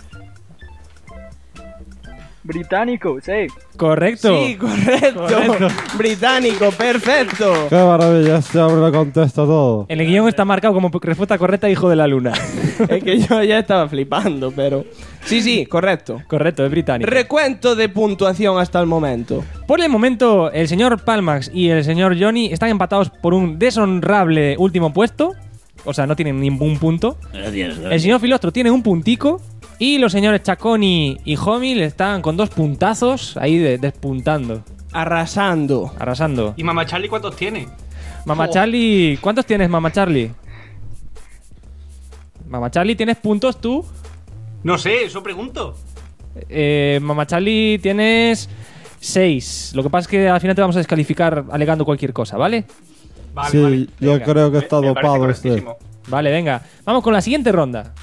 Británico, sí. Correcto. Sí, correcto. Británico, perfecto. Qué maravilla, este hombre lo contesta todo. En el guión está marcado como respuesta correcta hijo de la luna. Es que yo ya estaba flipando, pero... Sí, correcto. Correcto, es británico. Recuento de puntuación hasta el momento. Por el momento, el señor Palmax y el señor Johnny están empatados por un deshonrable último puesto. O sea, no tienen ningún punto. Gracias. El señor Filostro tiene un puntico. Y los señores Chaconi y Homil están con 2 puntazos ahí despuntando. Arrasando. ¿Y Mama Charlie cuántos tiene? Mama Charlie, ¿cuántos tienes, Mama Charlie? Mama Charlie, ¿tienes puntos tú? No sé, eso pregunto. Mama Charlie, tienes 6. Lo que pasa es que al final te vamos a descalificar alegando cualquier cosa, ¿vale? Vale. Yo Venga. creo que está dopado usted. Vale, venga. Vamos con la siguiente ronda.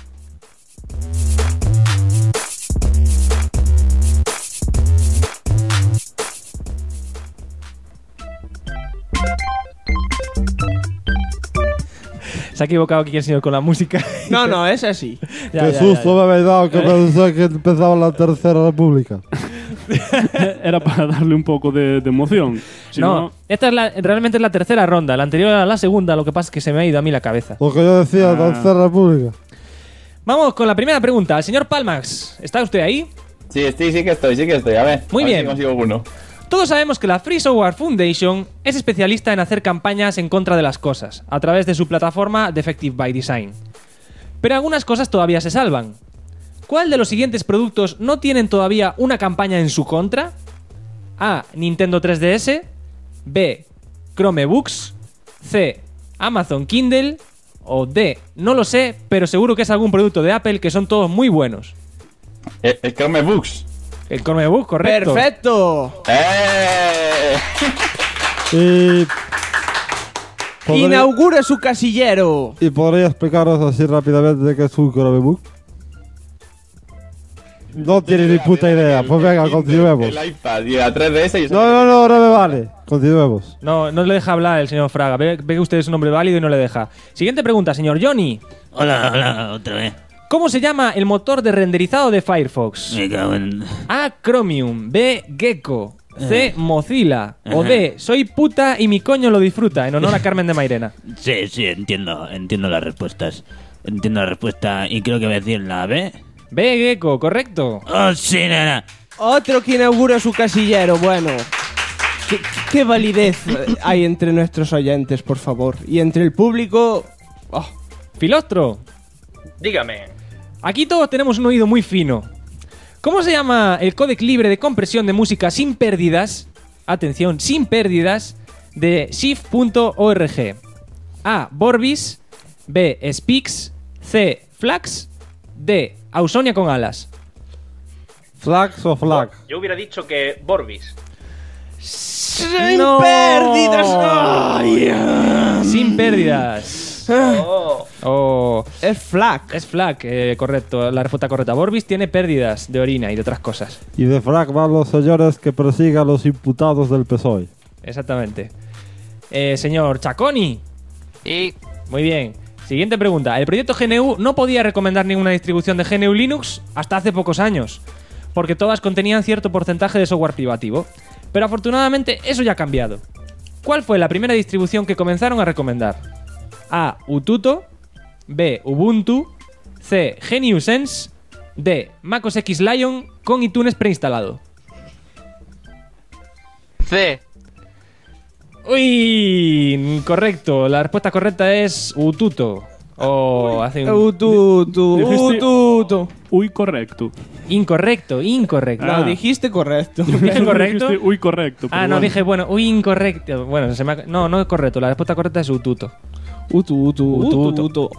Se ha equivocado aquí el señor con la música. No, es así. Qué susto me habéis dado, que pensé que empezaba la Tercera República. Era para darle un poco de emoción. Si no, esta es realmente es la tercera ronda. La anterior era la segunda, lo que pasa es que se me ha ido a mí la cabeza. Lo que yo decía, Tercera República. Vamos con la primera pregunta. El señor Palmax, ¿está usted ahí? Sí que estoy. A ver. Muy bien. Si consigo uno. Todos sabemos que la Free Software Foundation es especialista en hacer campañas en contra de las cosas, a través de su plataforma Defective by Design. Pero algunas cosas todavía se salvan. ¿Cuál de los siguientes productos no tienen todavía una campaña en su contra? A. Nintendo 3DS. B. Chromebooks. C. Amazon Kindle. O D. No lo sé, pero seguro que es algún producto de Apple que son todos muy buenos. El Chromebooks. El Chromebook, correcto. ¡Perfecto! Inaugura su casillero. ¿Y podría explicaros así rápidamente qué es un Chromebook? No tiene ni puta idea. Pues venga, continuemos. El iPad y la 3DS y No me vale. Continuemos. No le deja hablar el señor Fraga. Ve que usted es un hombre válido y no le deja. Siguiente pregunta, señor Johnny. Hola, otra vez. ¿Cómo se llama el motor de renderizado de Firefox? Me cago en... A. Chromium. B. Gecko. C. Mozilla. O D. Soy puta y mi coño lo disfruta. En honor a Carmen de Mairena. Sí, entiendo las respuestas. Entiendo la respuesta y creo que voy a decir la B. B. Gecko, correcto. Oh, sí, nena. Otro que inaugura su casillero. Bueno, ¿qué validez hay entre nuestros oyentes, por favor? Y entre el público... Oh. Filostro. Dígame. Aquí todos tenemos un oído muy fino. ¿Cómo se llama el códec libre de compresión de música sin pérdidas? Atención, sin pérdidas, de shift.org. A. Vorbis. B. Speaks. C. Flax. D. Ausonia con alas. ¿Flax o Flax? Yo hubiera dicho que Vorbis. ¡Sin pérdidas! ¡Ay! Sin pérdidas. Es FLAC. Es FLAC, correcto. La respuesta correcta. Vorbis tiene pérdidas de orina y de otras cosas. Y de FLAC van los señores que persigan a los imputados del PSOE. Exactamente. Señor Chaconi. Y... Muy bien. Siguiente pregunta. El proyecto GNU no podía recomendar ninguna distribución de GNU Linux hasta hace pocos años, porque todas contenían cierto porcentaje de software privativo. Pero afortunadamente eso ya ha cambiado. ¿Cuál fue la primera distribución que comenzaron a recomendar? A. Ututo. B. Ubuntu. C. GNU Sense. D. MacOS X Lion con iTunes preinstalado. C. Uy, correcto. La respuesta correcta es Ututo. O hace un... Ututo. Uy, correcto. Incorrecto. No, dijiste correcto. ¿Dije correcto? Dijiste, uy, correcto. No, dije, bueno, uy, incorrecto. Bueno, no es correcto. La respuesta correcta es Ututo. Ututo.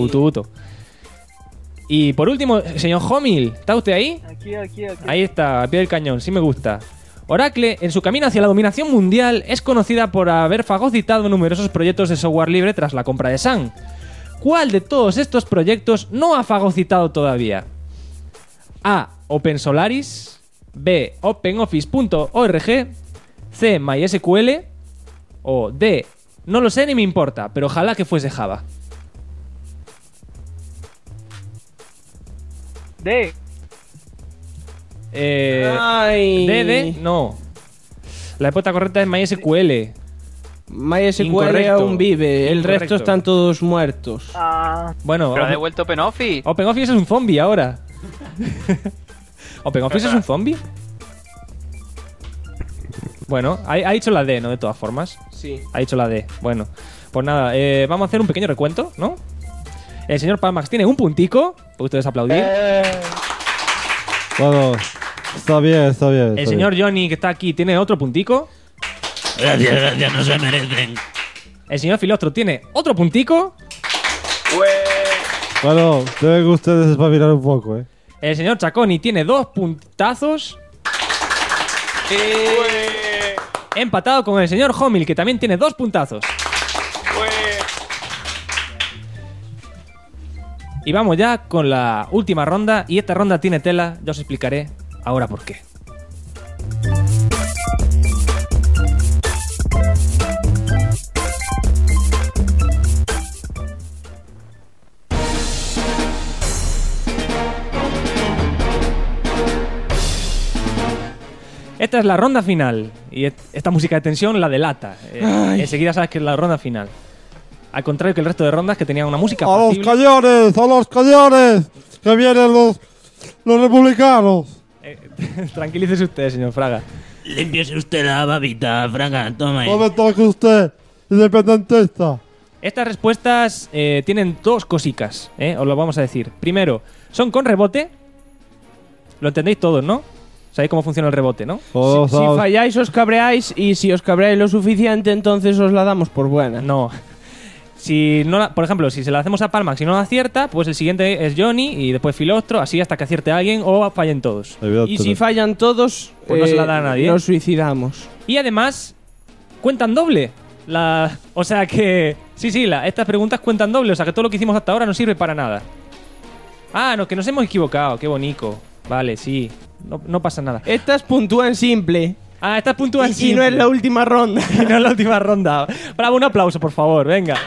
Y por último, señor Homil, ¿está usted ahí? Aquí. Ahí está, a pie del cañón, sí me gusta. Oracle, en su camino hacia la dominación mundial, es conocida por haber fagocitado numerosos proyectos de software libre tras la compra de Sun. ¿Cuál de todos estos proyectos no ha fagocitado todavía? A. OpenSolaris. B. OpenOffice.org. C. MySQL. O D. No lo sé ni me importa, pero ojalá que fuese Java. D. D. No. La respuesta correcta es MySQL. MySQL Incorrecto. aún vive, el Incorrecto. resto están todos muertos. Bueno, Pero ha devuelto OpenOffice. OpenOffice es un zombie ahora. ¿OpenOffice es un zombie? Bueno, ha dicho la D, ¿no? De todas formas. Sí. Ha dicho la D. Bueno, pues nada, vamos a hacer un pequeño recuento, ¿no? El señor Palmax tiene un puntico. ¿Pueden ustedes aplaudir? Bueno, está bien. El señor Johnny, que está aquí, tiene otro puntico. Gracias, no se merecen. El señor Filostro tiene otro puntico. Bueno, deben ustedes espabilar un poco, ¿eh? El señor Chaconi tiene 2 puntazos. Empatado con el señor Homil, que también tiene 2 puntazos. Y vamos ya con la última ronda. Y esta ronda tiene tela, ya os explicaré ahora por qué. Esta es la ronda final. Y esta música de tensión la delata. Enseguida sabes que es la ronda final. Al contrario que el resto de rondas que tenían una música ¡A los apacible. cañones! ¡A los cañones! ¡Que vienen los republicanos! Tranquilícese usted, señor Fraga. Límpiese usted la babita, Fraga. Toma ahí. No me toque usted, independentista. Estas respuestas tienen 2 cosicas, os lo vamos a decir. Primero, son con rebote. Lo entendéis todos, ¿no? Sabéis cómo funciona el rebote, ¿no? Si falláis, os cabreáis, y si os cabreáis lo suficiente, entonces os la damos por buena. No. Si no por ejemplo, si se la hacemos a Palmax y no la acierta, pues el siguiente es Johnny y después Filostro, así hasta que acierte a alguien o fallen todos. Y si fallan todos, pues no se la da a nadie. Nos suicidamos. Y además, cuentan doble. O sea que... Sí, estas preguntas cuentan doble, o sea que todo lo que hicimos hasta ahora no sirve para nada. Ah, no, que nos hemos equivocado, qué bonito. Vale, sí, no pasa nada. Estas puntúan simple. Ah, estas puntúan simple. Y no es la última ronda. Y no es la última ronda. Bravo, un aplauso, por favor, venga.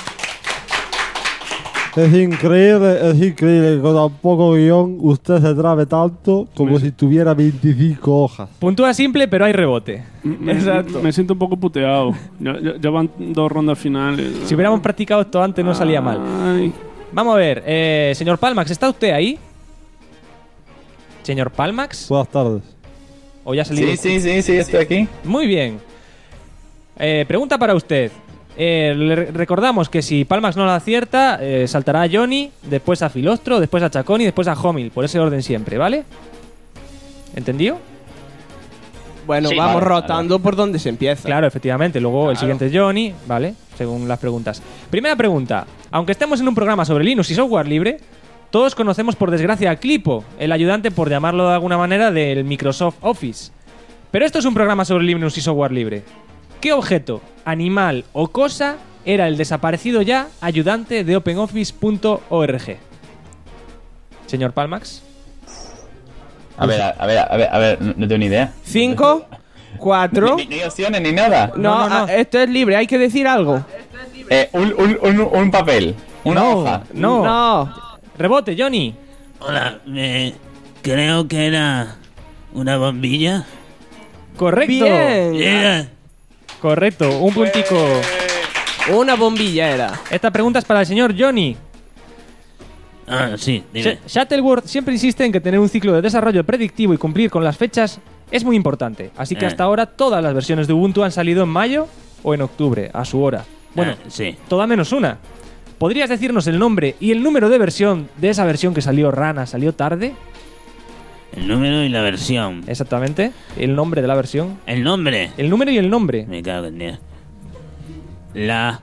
Es increíble que con tan poco guión usted se trabe tanto como si tuviera 25 hojas. Puntúa simple, pero hay rebote. Exacto. Me siento un poco puteado. Ya van 2 rondas finales. Si hubiéramos practicado esto antes no salía mal. Vamos a ver, señor Palmax, ¿está usted ahí? Señor Palmax. Buenas tardes. ¿O ya ha salido? Sí, estoy aquí. Muy bien. Pregunta para usted. Le recordamos que si Palmax no la acierta, saltará a Johnny, después a Filostro, después a Chaconi y después a Homil, por ese orden siempre, ¿vale? ¿Entendido? Bueno, sí, vamos rotando por donde se empieza. Claro, efectivamente. Luego el siguiente es Johnny, ¿vale? Según las preguntas. Primera pregunta. Aunque estemos en un programa sobre Linux y software libre, todos conocemos por desgracia a Clipo, el ayudante, por llamarlo de alguna manera, del Microsoft Office. Pero esto es un programa sobre Linux y software libre. ¿Qué objeto, animal o cosa era el desaparecido ya ayudante de OpenOffice.org? Señor Palmax. A ver, no tengo ni idea. 5, 4. Ni opciones ni nada. No, esto es libre, hay que decir algo. Un papel. Una hoja. No. Rebote, Johnny. Hola, creo que era una bombilla. Correcto. Bien. Correcto, un puntico. Una bombilla era. Esta pregunta es para el señor Johnny. Ah, sí, dime. Shuttleworth siempre insiste en que tener un ciclo de desarrollo predictivo y cumplir con las fechas es muy importante. Así que hasta ahora todas las versiones de Ubuntu han salido en mayo o en octubre, a su hora. Bueno, sí. Toda menos una. ¿Podrías decirnos el nombre y el número de versión de esa versión que salió rana, salió tarde? El número y la versión. Exactamente. El nombre de la versión. ¿El nombre? El número y el nombre. Me cago en Dios. La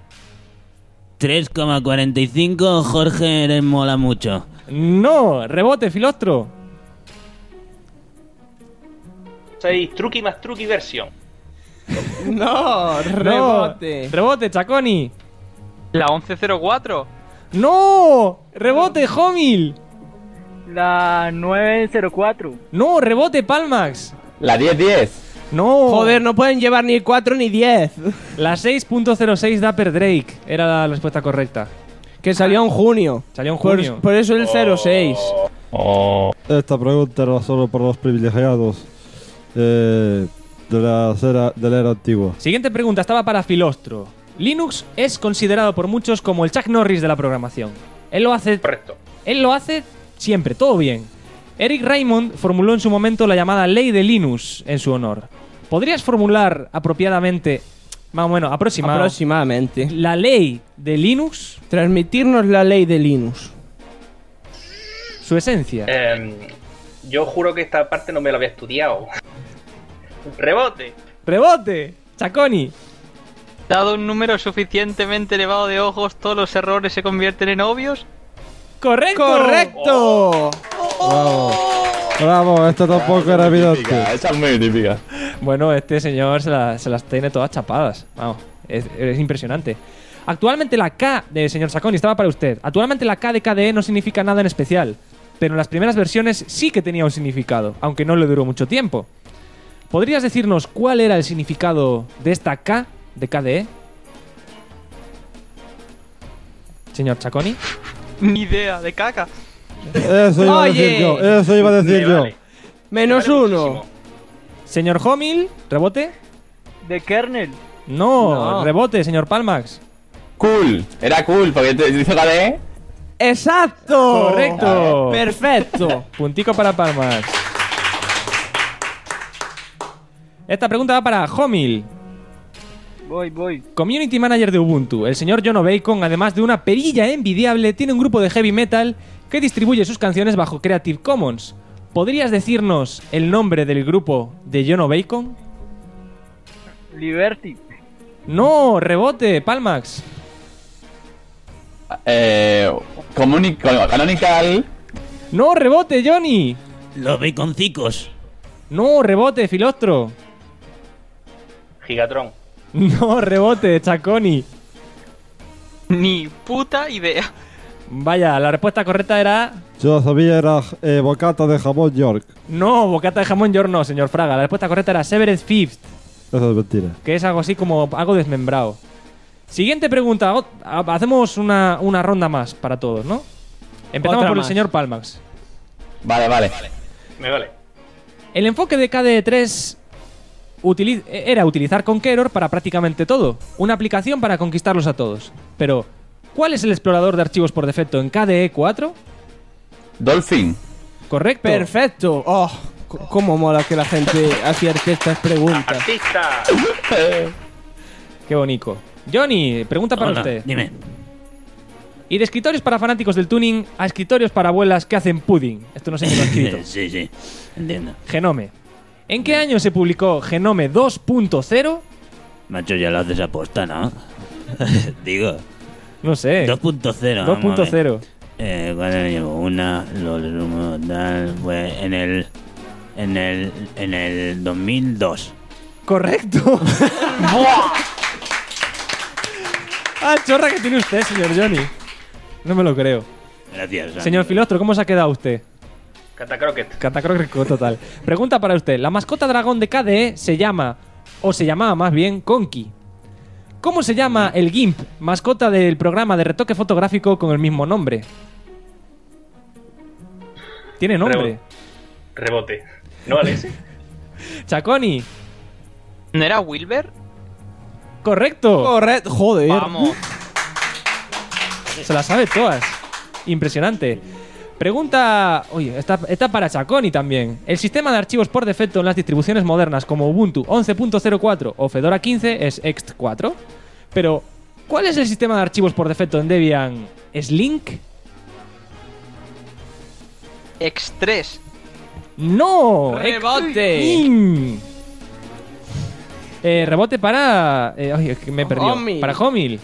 3,45. Jorge, eres mola mucho. No, rebote, Filostro. 6, truqui más truqui versión. No, rebote. Rebote, Chaconi. La 1104. No, rebote, Homil. La 904. No, rebote, Palmax. La 1010. No. Joder, no pueden llevar ni 4 ni 10. La 6.06 Dapper Drake era la respuesta correcta. Que salió en junio. Salió en junio. Por eso el 06. Esta pregunta era solo para los privilegiados de la era antigua. Siguiente pregunta estaba para Filostro. Linux es considerado por muchos como el Chuck Norris de la programación. Él lo hace... Correcto. Él lo hace siempre, todo bien. Eric Raymond formuló en su momento la llamada Ley de Linux en su honor. ¿Podrías formular apropiadamente, más o menos, aproximadamente, la ley de Linux? Transmitirnos la ley de Linux. Su esencia. Yo juro que esta parte no me la había estudiado. Rebote. Rebote. Chaconi. Dado un número suficientemente elevado de ojos, todos los errores se convierten en obvios. ¡Correcto! ¡Correcto! Bravo, esto tampoco era evidente. Esa es muy típica. Bueno, este señor se las tiene todas chapadas. Vamos, es impresionante. Actualmente la K de señor Chaconi estaba para usted. Actualmente la K de KDE no significa nada en especial, pero en las primeras versiones sí que tenía un significado, aunque no le duró mucho tiempo. ¿Podrías decirnos cuál era el significado de esta K de KDE? Señor Chaconi. Ni idea, de caca. Eso iba a decir yo. Vale. -1. Señor Homil, rebote. De kernel. No, rebote, señor Palmax. Cool. Era cool, porque te hizo KDE. ¡Exacto! Correcto. Perfecto. Puntico para Palmax. Esta pregunta va para Homil. Voy. Community Manager de Ubuntu, el señor John O'Bacon, además de una perilla envidiable, tiene un grupo de heavy metal que distribuye sus canciones bajo Creative Commons. ¿podrías decirnos el nombre del grupo de Jono Bacon? Liberty. No, rebote, Palmax. Canonical. No, rebote, Johnny. Los baconcicos. No, rebote, Filostro. Gigatron. No, rebote, Chaconi. Ni puta idea. Vaya, la respuesta correcta era... Yo sabía era bocata de jamón York. No, bocata de jamón York no, señor Fraga. La respuesta correcta era Severed Fifth, Eso es mentira. que es algo así como algo desmembrado. Siguiente pregunta. Hacemos una ronda más para todos, ¿no? Empezamos Otra por más. el señor Palmax. Vale. Me vale. El enfoque de KDE3 era utilizar Conqueror para prácticamente todo. Una aplicación para conquistarlos a todos. Pero, ¿cuál es el explorador de archivos por defecto en KDE 4? Dolphin. Correcto. Perfecto. Oh, cómo mola que la gente acierte estas preguntas. ¡Artista! Qué bonito. Johnny, pregunta para Hola, usted. dime. Y de escritorios para fanáticos del tuning a escritorios para abuelas que hacen pudding. Esto no sé quién lo ha escrito. Sí, entiendo. Genome. ¿En qué año se publicó Genome 2.0? Macho, ya lo haces aposta, ¿no? Digo. No sé. 2.0. 2.0. ¿Cuándo me llevo? Una, lo resumo, tal, pues en el 2002. Correcto. ¡Ah, chorra que tiene usted, señor Johnny! No me lo creo. Gracias. Señor Filostro, ¿cómo se ha quedado usted? Catacroquet. Catacrócrico total. Pregunta para usted. La mascota dragón de KDE se llama, o se llamaba más bien, Conky. ¿Cómo se llama el GIMP, mascota del programa de retoque fotográfico con el mismo nombre? ¿Tiene nombre? Rebote. ¿No vale ese? Chaconi. ¿No era Wilber? Correcto. Correcto. Joder. Vamos. Se las sabe todas. Impresionante. Pregunta... Oye, está para Chaconi también. El sistema de archivos por defecto en las distribuciones modernas como Ubuntu 11.04 o Fedora 15 es ext4. Pero, ¿cuál es el sistema de archivos por defecto en Debian? ¿Slink? X3. ¡No! ¡Rebote! Rebote para... Oye, es que me he perdido. Homil. Para Homil.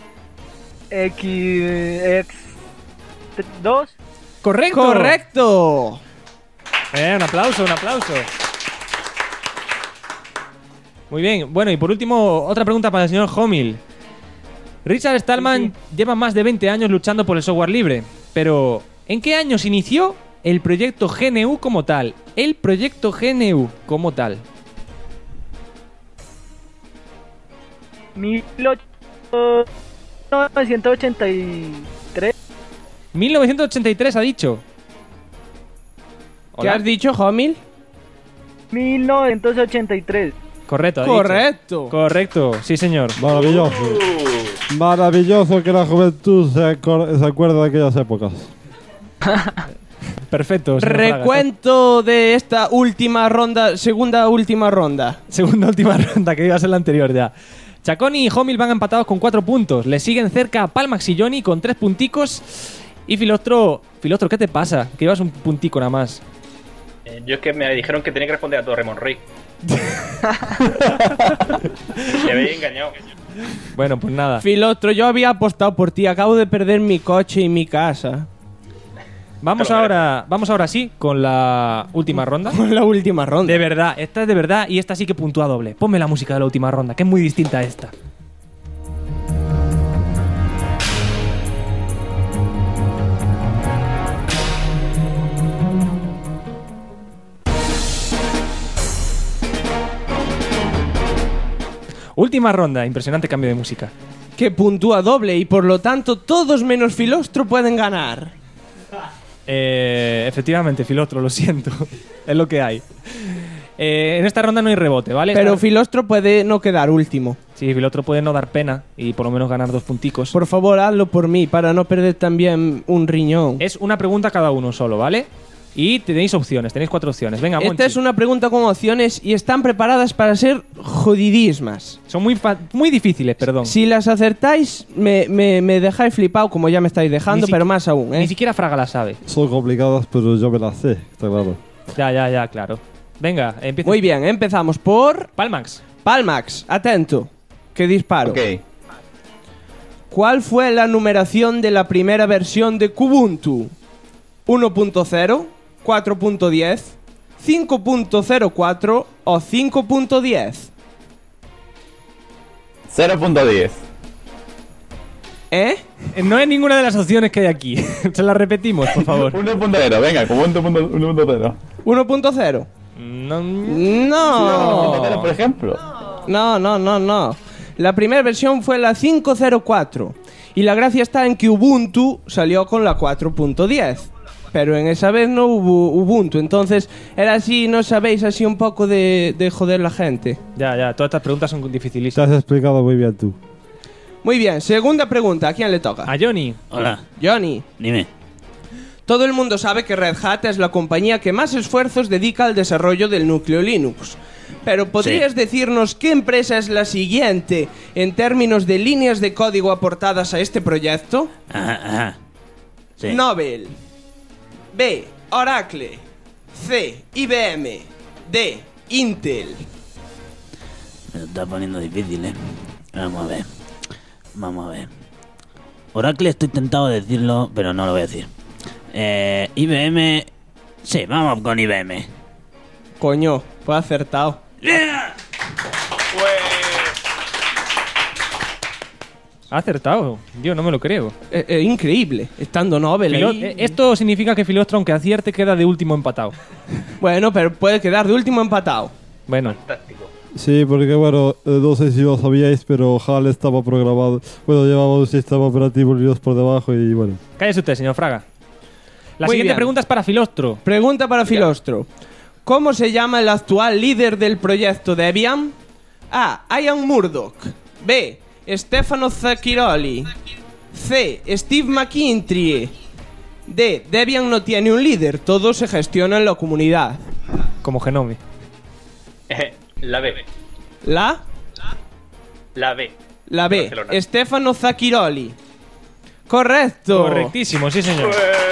X2. ¡Correcto! ¡Correcto! Un aplauso, un aplauso. Muy bien. Bueno, y por último, otra pregunta para el señor Homil. Richard Stallman lleva más de 20 años luchando por el software libre. Pero, ¿en qué año se inició el proyecto GNU como tal? El proyecto GNU como tal. 1983. 1983 ha dicho. ¿Qué has dicho, Homil? 1983. Correcto, ha Correcto. dicho. Correcto, sí señor. Maravilloso. Maravilloso que la juventud se acuerda de aquellas épocas. Perfecto. señor Fraga. Recuento de esta última ronda, segunda última ronda. Segunda última ronda, que iba a ser la anterior ya. Chaconi y Homil van empatados con 4 puntos. Le siguen cerca Palmax y Johnny con 3 punticos. Y Filostro, ¿qué te pasa? Que llevas un puntico nada más. Yo es que me dijeron que tenía que responder a todo Raymond Rey. Me habéis engañado. Bueno, pues nada. Filostro, yo había apostado por ti. Acabo de perder mi coche y mi casa. Vamos ahora sí con la última ronda. Con la última ronda. De verdad, esta es de verdad y esta sí que puntúa doble. Ponme la música de la última ronda, que es muy distinta a esta. Última ronda, impresionante cambio de música. Que puntúa doble y por lo tanto todos menos Filostro pueden ganar. Efectivamente, Filostro, lo siento. Es lo que hay. En esta ronda no hay rebote, ¿vale? Pero Filostro puede no quedar último. Sí, Filostro puede no dar pena y por lo menos ganar 2 punticos. Por favor, hazlo por mí, para no perder también un riñón. Es una pregunta cada uno solo, ¿vale? Y tenéis opciones, tenéis 4 opciones. Venga, Monchi. Esta es una pregunta con opciones y están preparadas para ser jodidísimas. Son muy difíciles, perdón. Si las acertáis, me dejáis flipado como ya me estáis dejando, pero más aún, ¿eh? Ni siquiera Fraga la sabe. Son complicadas, pero yo me las sé, está claro. Ya, claro. Venga, empieza. Muy bien, empezamos por... Palmax. Palmax, atento, que disparo. Ok. ¿Cuál fue la numeración de la primera versión de Kubuntu? 1.0, 4.10, 5.04 o 5.10. 0.10. ¿Eh? No es ninguna de las opciones que hay aquí. Se las repetimos, por favor. 1.0, venga, Kubuntu 1.0. 1.0. No. No. 1.0, por ejemplo. No. La primera versión fue la 5.04. Y la gracia está en que Ubuntu salió con la 4.10. Pero en esa vez no hubo Ubuntu. Entonces era así, no sabéis, así un poco de joder la gente. Ya. Todas estas preguntas son Te dificilísimas. has explicado muy bien tú. Muy bien, segunda pregunta. ¿A quién le toca? A Johnny. Hola. Johnny. Dime. Todo el mundo sabe que Red Hat es la compañía que más esfuerzos dedica al desarrollo del núcleo Linux. Pero ¿podrías decirnos qué empresa es la siguiente en términos de líneas de código aportadas a este proyecto? Ajá. Sí. Nobel. B. Oracle. C. IBM. D. Intel. Me lo está poniendo difícil, ¿eh? Vamos a ver. Oracle estoy tentado de decirlo, pero no lo voy a decir. IBM... Sí, vamos con IBM. Coño, fue acertado. Ha acertado. Yo no me lo creo. Increíble, estando Nobel ahí. Esto significa que Filostro, aunque acierte, queda de último empatado. Bueno, pero puede quedar de último empatado. Bueno. Sí, porque bueno, no sé si lo sabíais, pero HAL estaba programado. Bueno, llevaba un sistema operativo Linux por debajo y bueno. Cállese usted, señor Fraga. La Muy siguiente bien. pregunta es para Filostro. Pregunta para Filostro. ¿Cómo se llama el actual líder del proyecto Debian? A. Ian Murdoch. B. Stefano Zacchiroli. C. Steve McIntyre. D. Debian no tiene un líder, todo se gestiona en la comunidad. Como Genome. La B. ¿La? La B. La B. Barcelona. Stefano Zacchiroli. Correcto. Correctísimo, sí señor.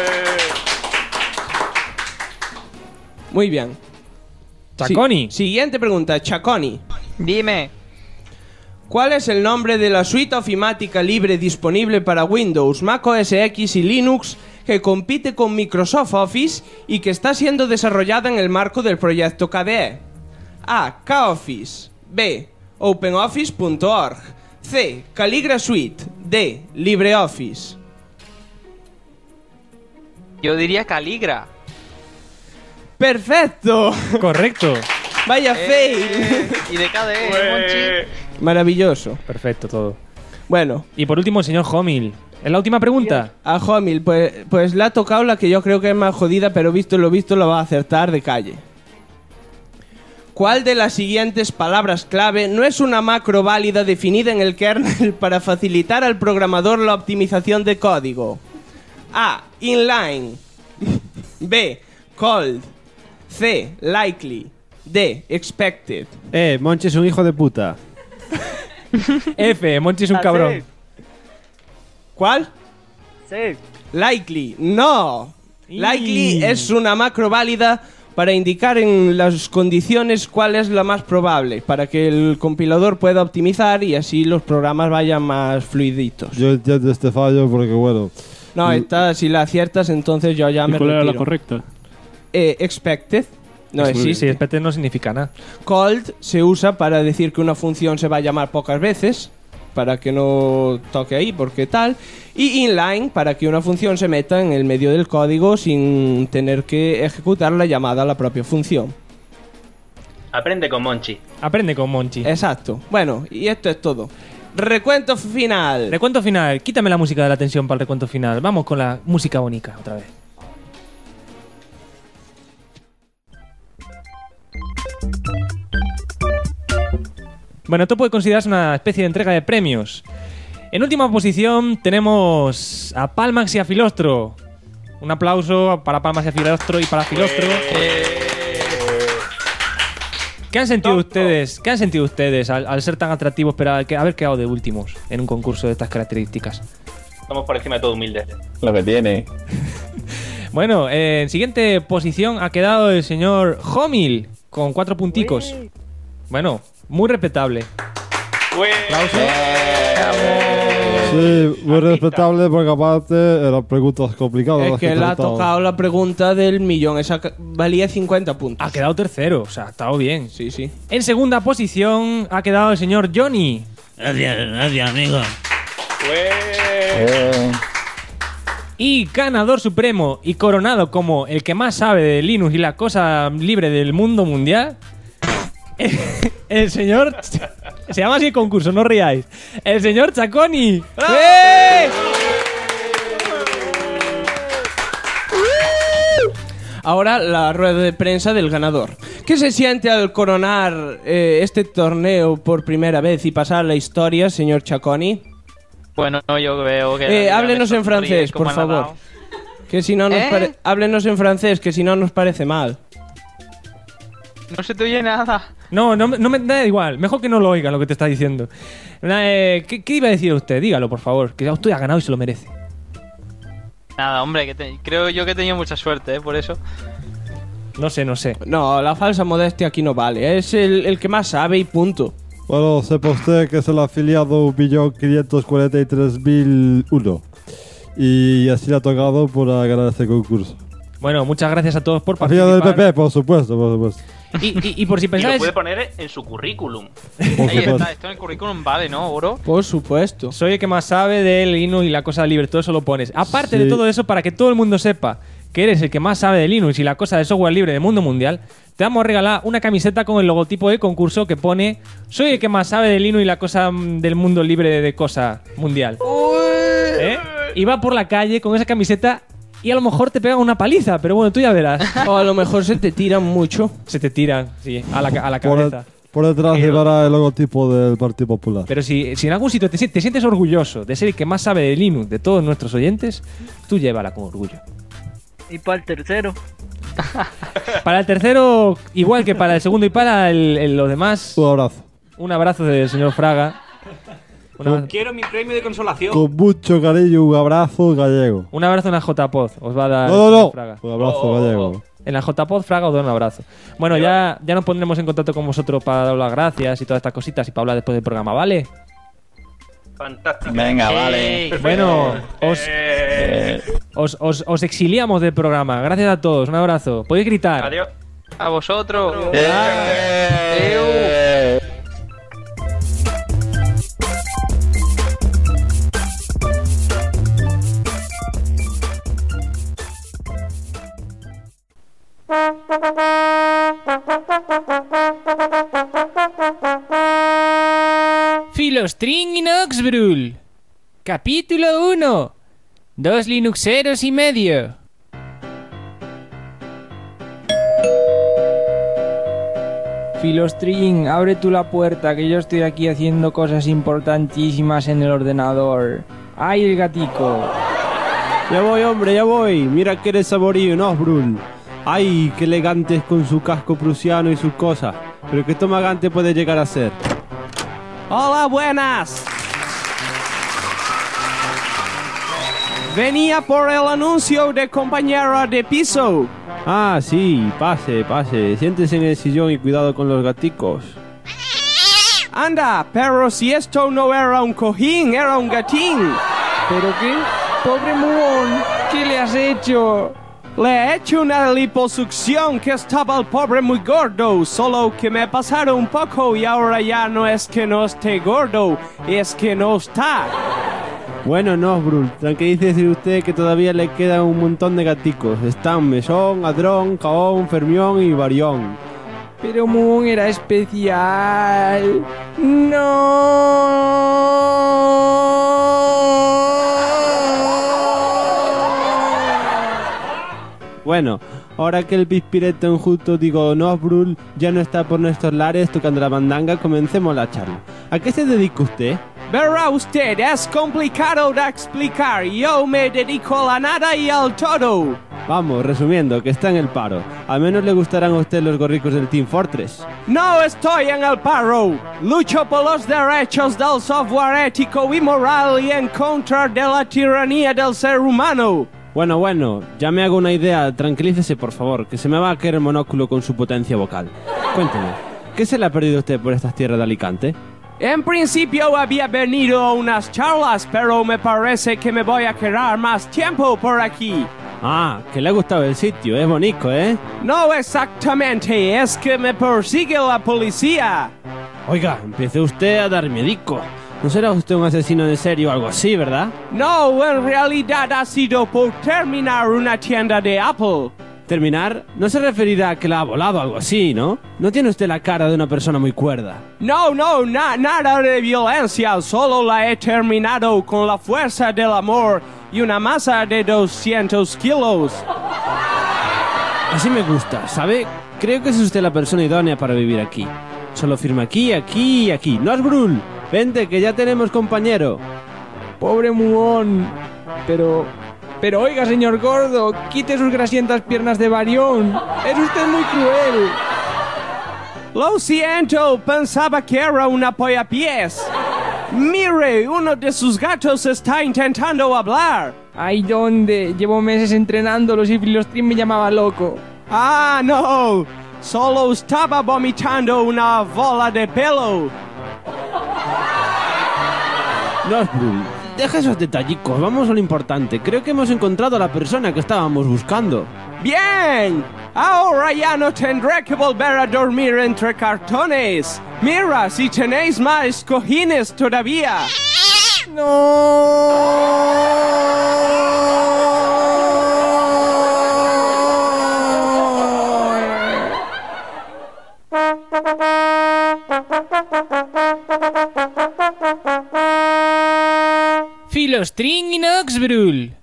Muy bien. Chaconi. Siguiente pregunta, Chaconi. Dime. ¿Cuál es el nombre de la suite ofimática libre disponible para Windows, Mac OS X y Linux que compite con Microsoft Office y que está siendo desarrollada en el marco del proyecto KDE? A. KOffice. B. OpenOffice.org. C. Calligra Suite. D. LibreOffice. Yo diría Caligra. ¡Perfecto! Correcto. Vaya fail. Y de KDE, Monchi. Maravilloso. Perfecto todo. Bueno. Y por último, el señor Homil. ¿Es la última pregunta? A Homil, pues le ha tocado la que yo creo que es más jodida, pero visto lo visto la va a acertar de calle. ¿Cuál de las siguientes palabras clave no es una macro válida definida en el kernel para facilitar al programador la optimización de código? A. Inline. B. Cold. C. Likely. D. Expected. Monchi es un hijo de puta. F. Monchi es un cabrón. ¿Cuál? Sí. Likely. No. Likely es una macro válida para indicar en las condiciones cuál es la más probable, para que el compilador pueda optimizar y así los programas vayan más fluiditos. Yo entiendo este fallo porque bueno. No, esta si la aciertas entonces yo ya me ¿Cuál era retiro. la correcta? Expected. No existe. Sí, expected no significa nada. Cold se usa para decir que una función se va a llamar pocas veces, para que no toque ahí, porque tal. Y inline, para que una función se meta en el medio del código sin tener que ejecutar la llamada a la propia función. Aprende con Monchi. Aprende con Monchi. Exacto. Bueno, y esto es todo. Recuento final. Recuento final. Quítame la música de la tensión para el recuento final. Vamos con la música bonita otra vez. Bueno, esto puede considerarse una especie de entrega de premios. En última posición tenemos a Palmax y a Filostro. Un aplauso para Palmax y a Filostro y para Filostro. ¿Qué han sentido ustedes? ¿Qué han sentido ustedes al ser tan atractivos pero haber quedado de últimos en un concurso de estas características? Estamos por encima de todo humildes. Lo que tiene. Bueno, en siguiente posición ha quedado el señor Homil con 4 punticos. Bueno, muy respetable. Aplauso. Sí, muy respetable porque aparte eran preguntas complicadas. Es las que le ha trataba. tocado la pregunta del millón. Esa valía 50 puntos. Ha quedado tercero, o sea, ha estado bien. Sí, sí. En segunda posición ha quedado el señor Johnny. Gracias, amigo. Y ganador supremo y coronado como el que más sabe de Linux y la cosa libre del mundo mundial, el señor... Se llama así el concurso, no ríais. El señor Chaconi. Ahora la rueda de prensa del ganador. ¿Qué se siente al coronar este torneo por primera vez y pasar a la historia, señor Chaconi? Bueno, yo veo que... Háblenos en francés, por favor. Que si no nos háblenos en francés, que si no nos parece mal. No se te oye nada. No me da igual. Mejor que no lo oiga lo que te está diciendo. ¿Qué iba a decir usted? Dígalo, por favor. Que usted ha ganado y se lo merece. Nada, hombre, creo yo que he tenido mucha suerte, por eso. No sé. No, la falsa modestia aquí no vale. Es el que más sabe y punto. Bueno, sepa usted que es el afiliado 1.543.001. Y así le ha tocado por ganar este concurso. Bueno, muchas gracias a todos por participar. Afiliado del PP, por supuesto. Y por si Y pensáis... lo puede poner en su currículum. Por Ahí supuesto. está, esto en el currículum vale, ¿no, Oro? Por supuesto. Soy el que más sabe de Linux y la cosa libre, todo eso lo pones. Aparte de todo eso, para que todo el mundo sepa que eres el que más sabe de Linux y la cosa de software libre del mundo mundial, te vamos a regalar una camiseta con el logotipo del concurso que pone "Soy el que más sabe de Linux y la cosa del mundo libre de cosa mundial". Y va por la calle con esa camiseta y a lo mejor te pegan una paliza, pero bueno, tú ya verás. O a lo mejor se te tiran mucho. Se te tiran, sí, a la cabeza. Por detrás llevará el logotipo del Partido Popular. Pero si en algún sitio te sientes orgulloso de ser el que más sabe de Linux de todos nuestros oyentes, tú llévala con orgullo. ¿Y para el tercero? Para el tercero, igual que para el segundo y para los demás... Un abrazo. Un abrazo del señor Fraga. Quiero mi premio de consolación. Con mucho cariño, un abrazo gallego. Un abrazo en la JPod. Os va a dar No. Fraga. Un abrazo gallego. En la JPod Fraga os doy un abrazo. Bueno, ya nos pondremos en contacto con vosotros para dar las gracias y todas estas cositas y para hablar después del programa, ¿vale? Fantástico. Venga, vale. Bueno, os exiliamos del programa. Gracias a todos. Un abrazo. Podéis gritar. Adiós. A vosotros. Filostring Inoxbrul. Capítulo 1. 2 Linuxeros y medio. Filostring, abre tú la puerta, que yo estoy aquí haciendo cosas importantísimas en el ordenador. ¡Ay, el gatico! Ya voy, hombre, ya voy. Mira que eres saborío, ¿no, Brul? Ay, qué elegante es con su casco prusiano y sus cosas. Pero qué tomagante puede llegar a ser. Hola, buenas. Venía por el anuncio de compañera de piso. Ah, sí, pase. Siéntese en el sillón y cuidado con los gaticos. Anda, pero si esto no era un cojín, era un gatín. ¿Pero qué? ¡Pobre muón! ¿Qué le has hecho? Le he hecho una liposucción que estaba el pobre muy gordo, solo que me pasaron un poco y ahora ya no es que no esté gordo, es que no está. Bueno, no, Brul, tranquilícese usted que todavía le quedan un montón de gaticos. Están Mesón, Adrón, Caón, Fermión y Barión. Pero Muón era especial. Bueno, ahora que el pispireto enjuto, digo, no, Brul, ya no está por nuestros lares tocando la mandanga, comencemos la charla. ¿A qué se dedica usted? Verá usted, es complicado de explicar. Yo me dedico a la nada y al todo. Vamos, resumiendo, que está en el paro. Al menos le gustarán a usted los gorricos del Team Fortress. No estoy en el paro. Lucho por los derechos del software ético y moral y en contra de la tiranía del ser humano. Bueno, ya me hago una idea. Tranquilícese, por favor, que se me va a caer el monóculo con su potencia vocal. Cuénteme, ¿qué se le ha perdido a usted por estas tierras de Alicante? En principio había venido a unas charlas, pero me parece que me voy a quedar más tiempo por aquí. Ah, que le ha gustado el sitio, es bonito, ¿eh? No exactamente, es que me persigue la policía. Oiga, empiece usted a dar miedico. ¿No será usted un asesino en serie o algo así, verdad? No, en realidad ha sido por terminar una tienda de Apple. ¿Terminar? No se referirá a que la ha volado o algo así, ¿no? No tiene usted la cara de una persona muy cuerda. No, nada de violencia, solo la he terminado con la fuerza del amor y una masa de 200 kilos. Así me gusta, ¿sabe? Creo que es usted la persona idónea para vivir aquí. Solo firma aquí, aquí y aquí. ¡No es Brul! Vente, que ya tenemos compañero. Pobre Muón. Pero oiga, señor gordo, quite sus grasientas piernas de varión. Es usted muy cruel. Lo siento, pensaba que era un apoyapiés. Mire, uno de sus gatos está intentando hablar. Ay, ¿dónde? Llevo meses entrenándolos y Filostrín me llamaba loco. Ah, no. Solo estaba vomitando una bola de pelo. No es Brul. Deja esos detallicos, vamos a lo importante. Creo que hemos encontrado a la persona que estábamos buscando. ¡Bien! Ahora ya no tendré que volver a dormir entre cartones. Mira, si tenéis más cojines todavía. Filostrín y Noxbrul.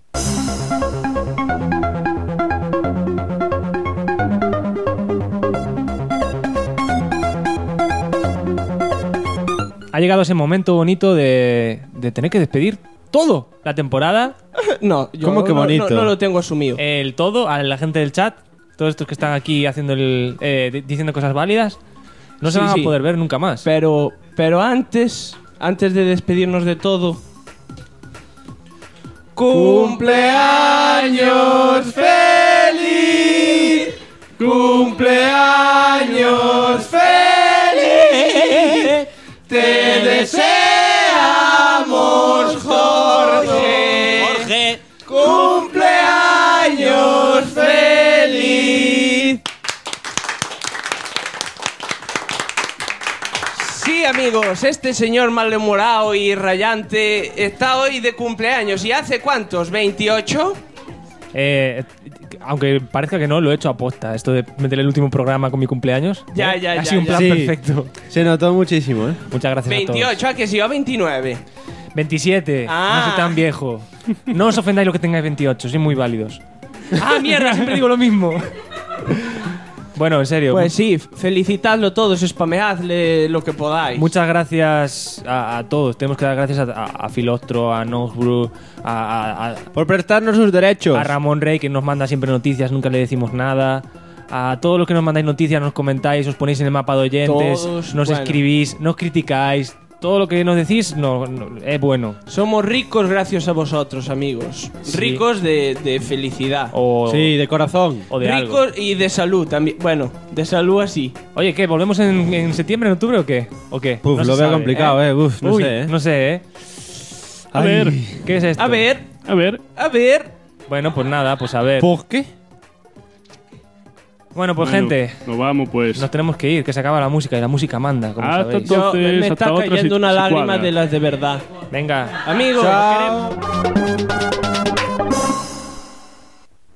Ha llegado ese momento bonito de tener que despedir todo la temporada. No, yo ¿Cómo que bonito? No lo tengo asumido. El todo, a la gente del chat, todos estos que están aquí haciendo diciendo cosas válidas, no se van a poder ver nunca más. Pero antes de despedirnos de todo... ¡Cumpleaños feliz! ¡Cumpleaños feliz! ¡Te deseamos, Jorge! ¡Cumpleaños feliz! Sí, amigos, este señor malhumorado y rayante está hoy de cumpleaños. ¿Y hace cuántos? ¿28? Aunque parezca que no, lo he hecho aposta. Esto de meter el último programa con mi cumpleaños. Ya. Ha sido un plan perfecto. Se notó muchísimo, ¿eh? Muchas gracias 28, a todos. ¿a que sí? ¿A 29? 27. No soy tan viejo. No os ofendáis los que tengáis 28, sois muy válidos. ¡Ah, mierda! Siempre digo lo mismo. Bueno, en serio. Pues sí, felicitadlo todos, spameadle lo que podáis. Muchas gracias a todos. Tenemos que dar gracias a Filostro, a Noxbrew, por prestarnos sus derechos. A Ramón Rey, que nos manda siempre noticias, nunca le decimos nada. A todos los que nos mandáis noticias, nos comentáis, os ponéis en el mapa de oyentes, nos escribís, nos criticáis. Todo lo que nos decís es bueno. Somos ricos gracias a vosotros, amigos. Sí. Ricos de felicidad. Sí, de corazón. O de ricos algo. Y de salud también. Bueno, de salud así. Oye, ¿qué? ¿Volvemos en septiembre, en octubre o qué? Puf, no lo veo complicado, Uf, no sé, No sé, A ver. ¿Qué es esto? A ver. Bueno, pues nada, pues a ver. ¿Por qué? Bueno, pues gente, nos vamos pues. Nos tenemos que ir, que se acaba la música y la música manda, como sabéis. Me está cayendo una lágrima de las de verdad. Venga. Amigos, chao. Queremos...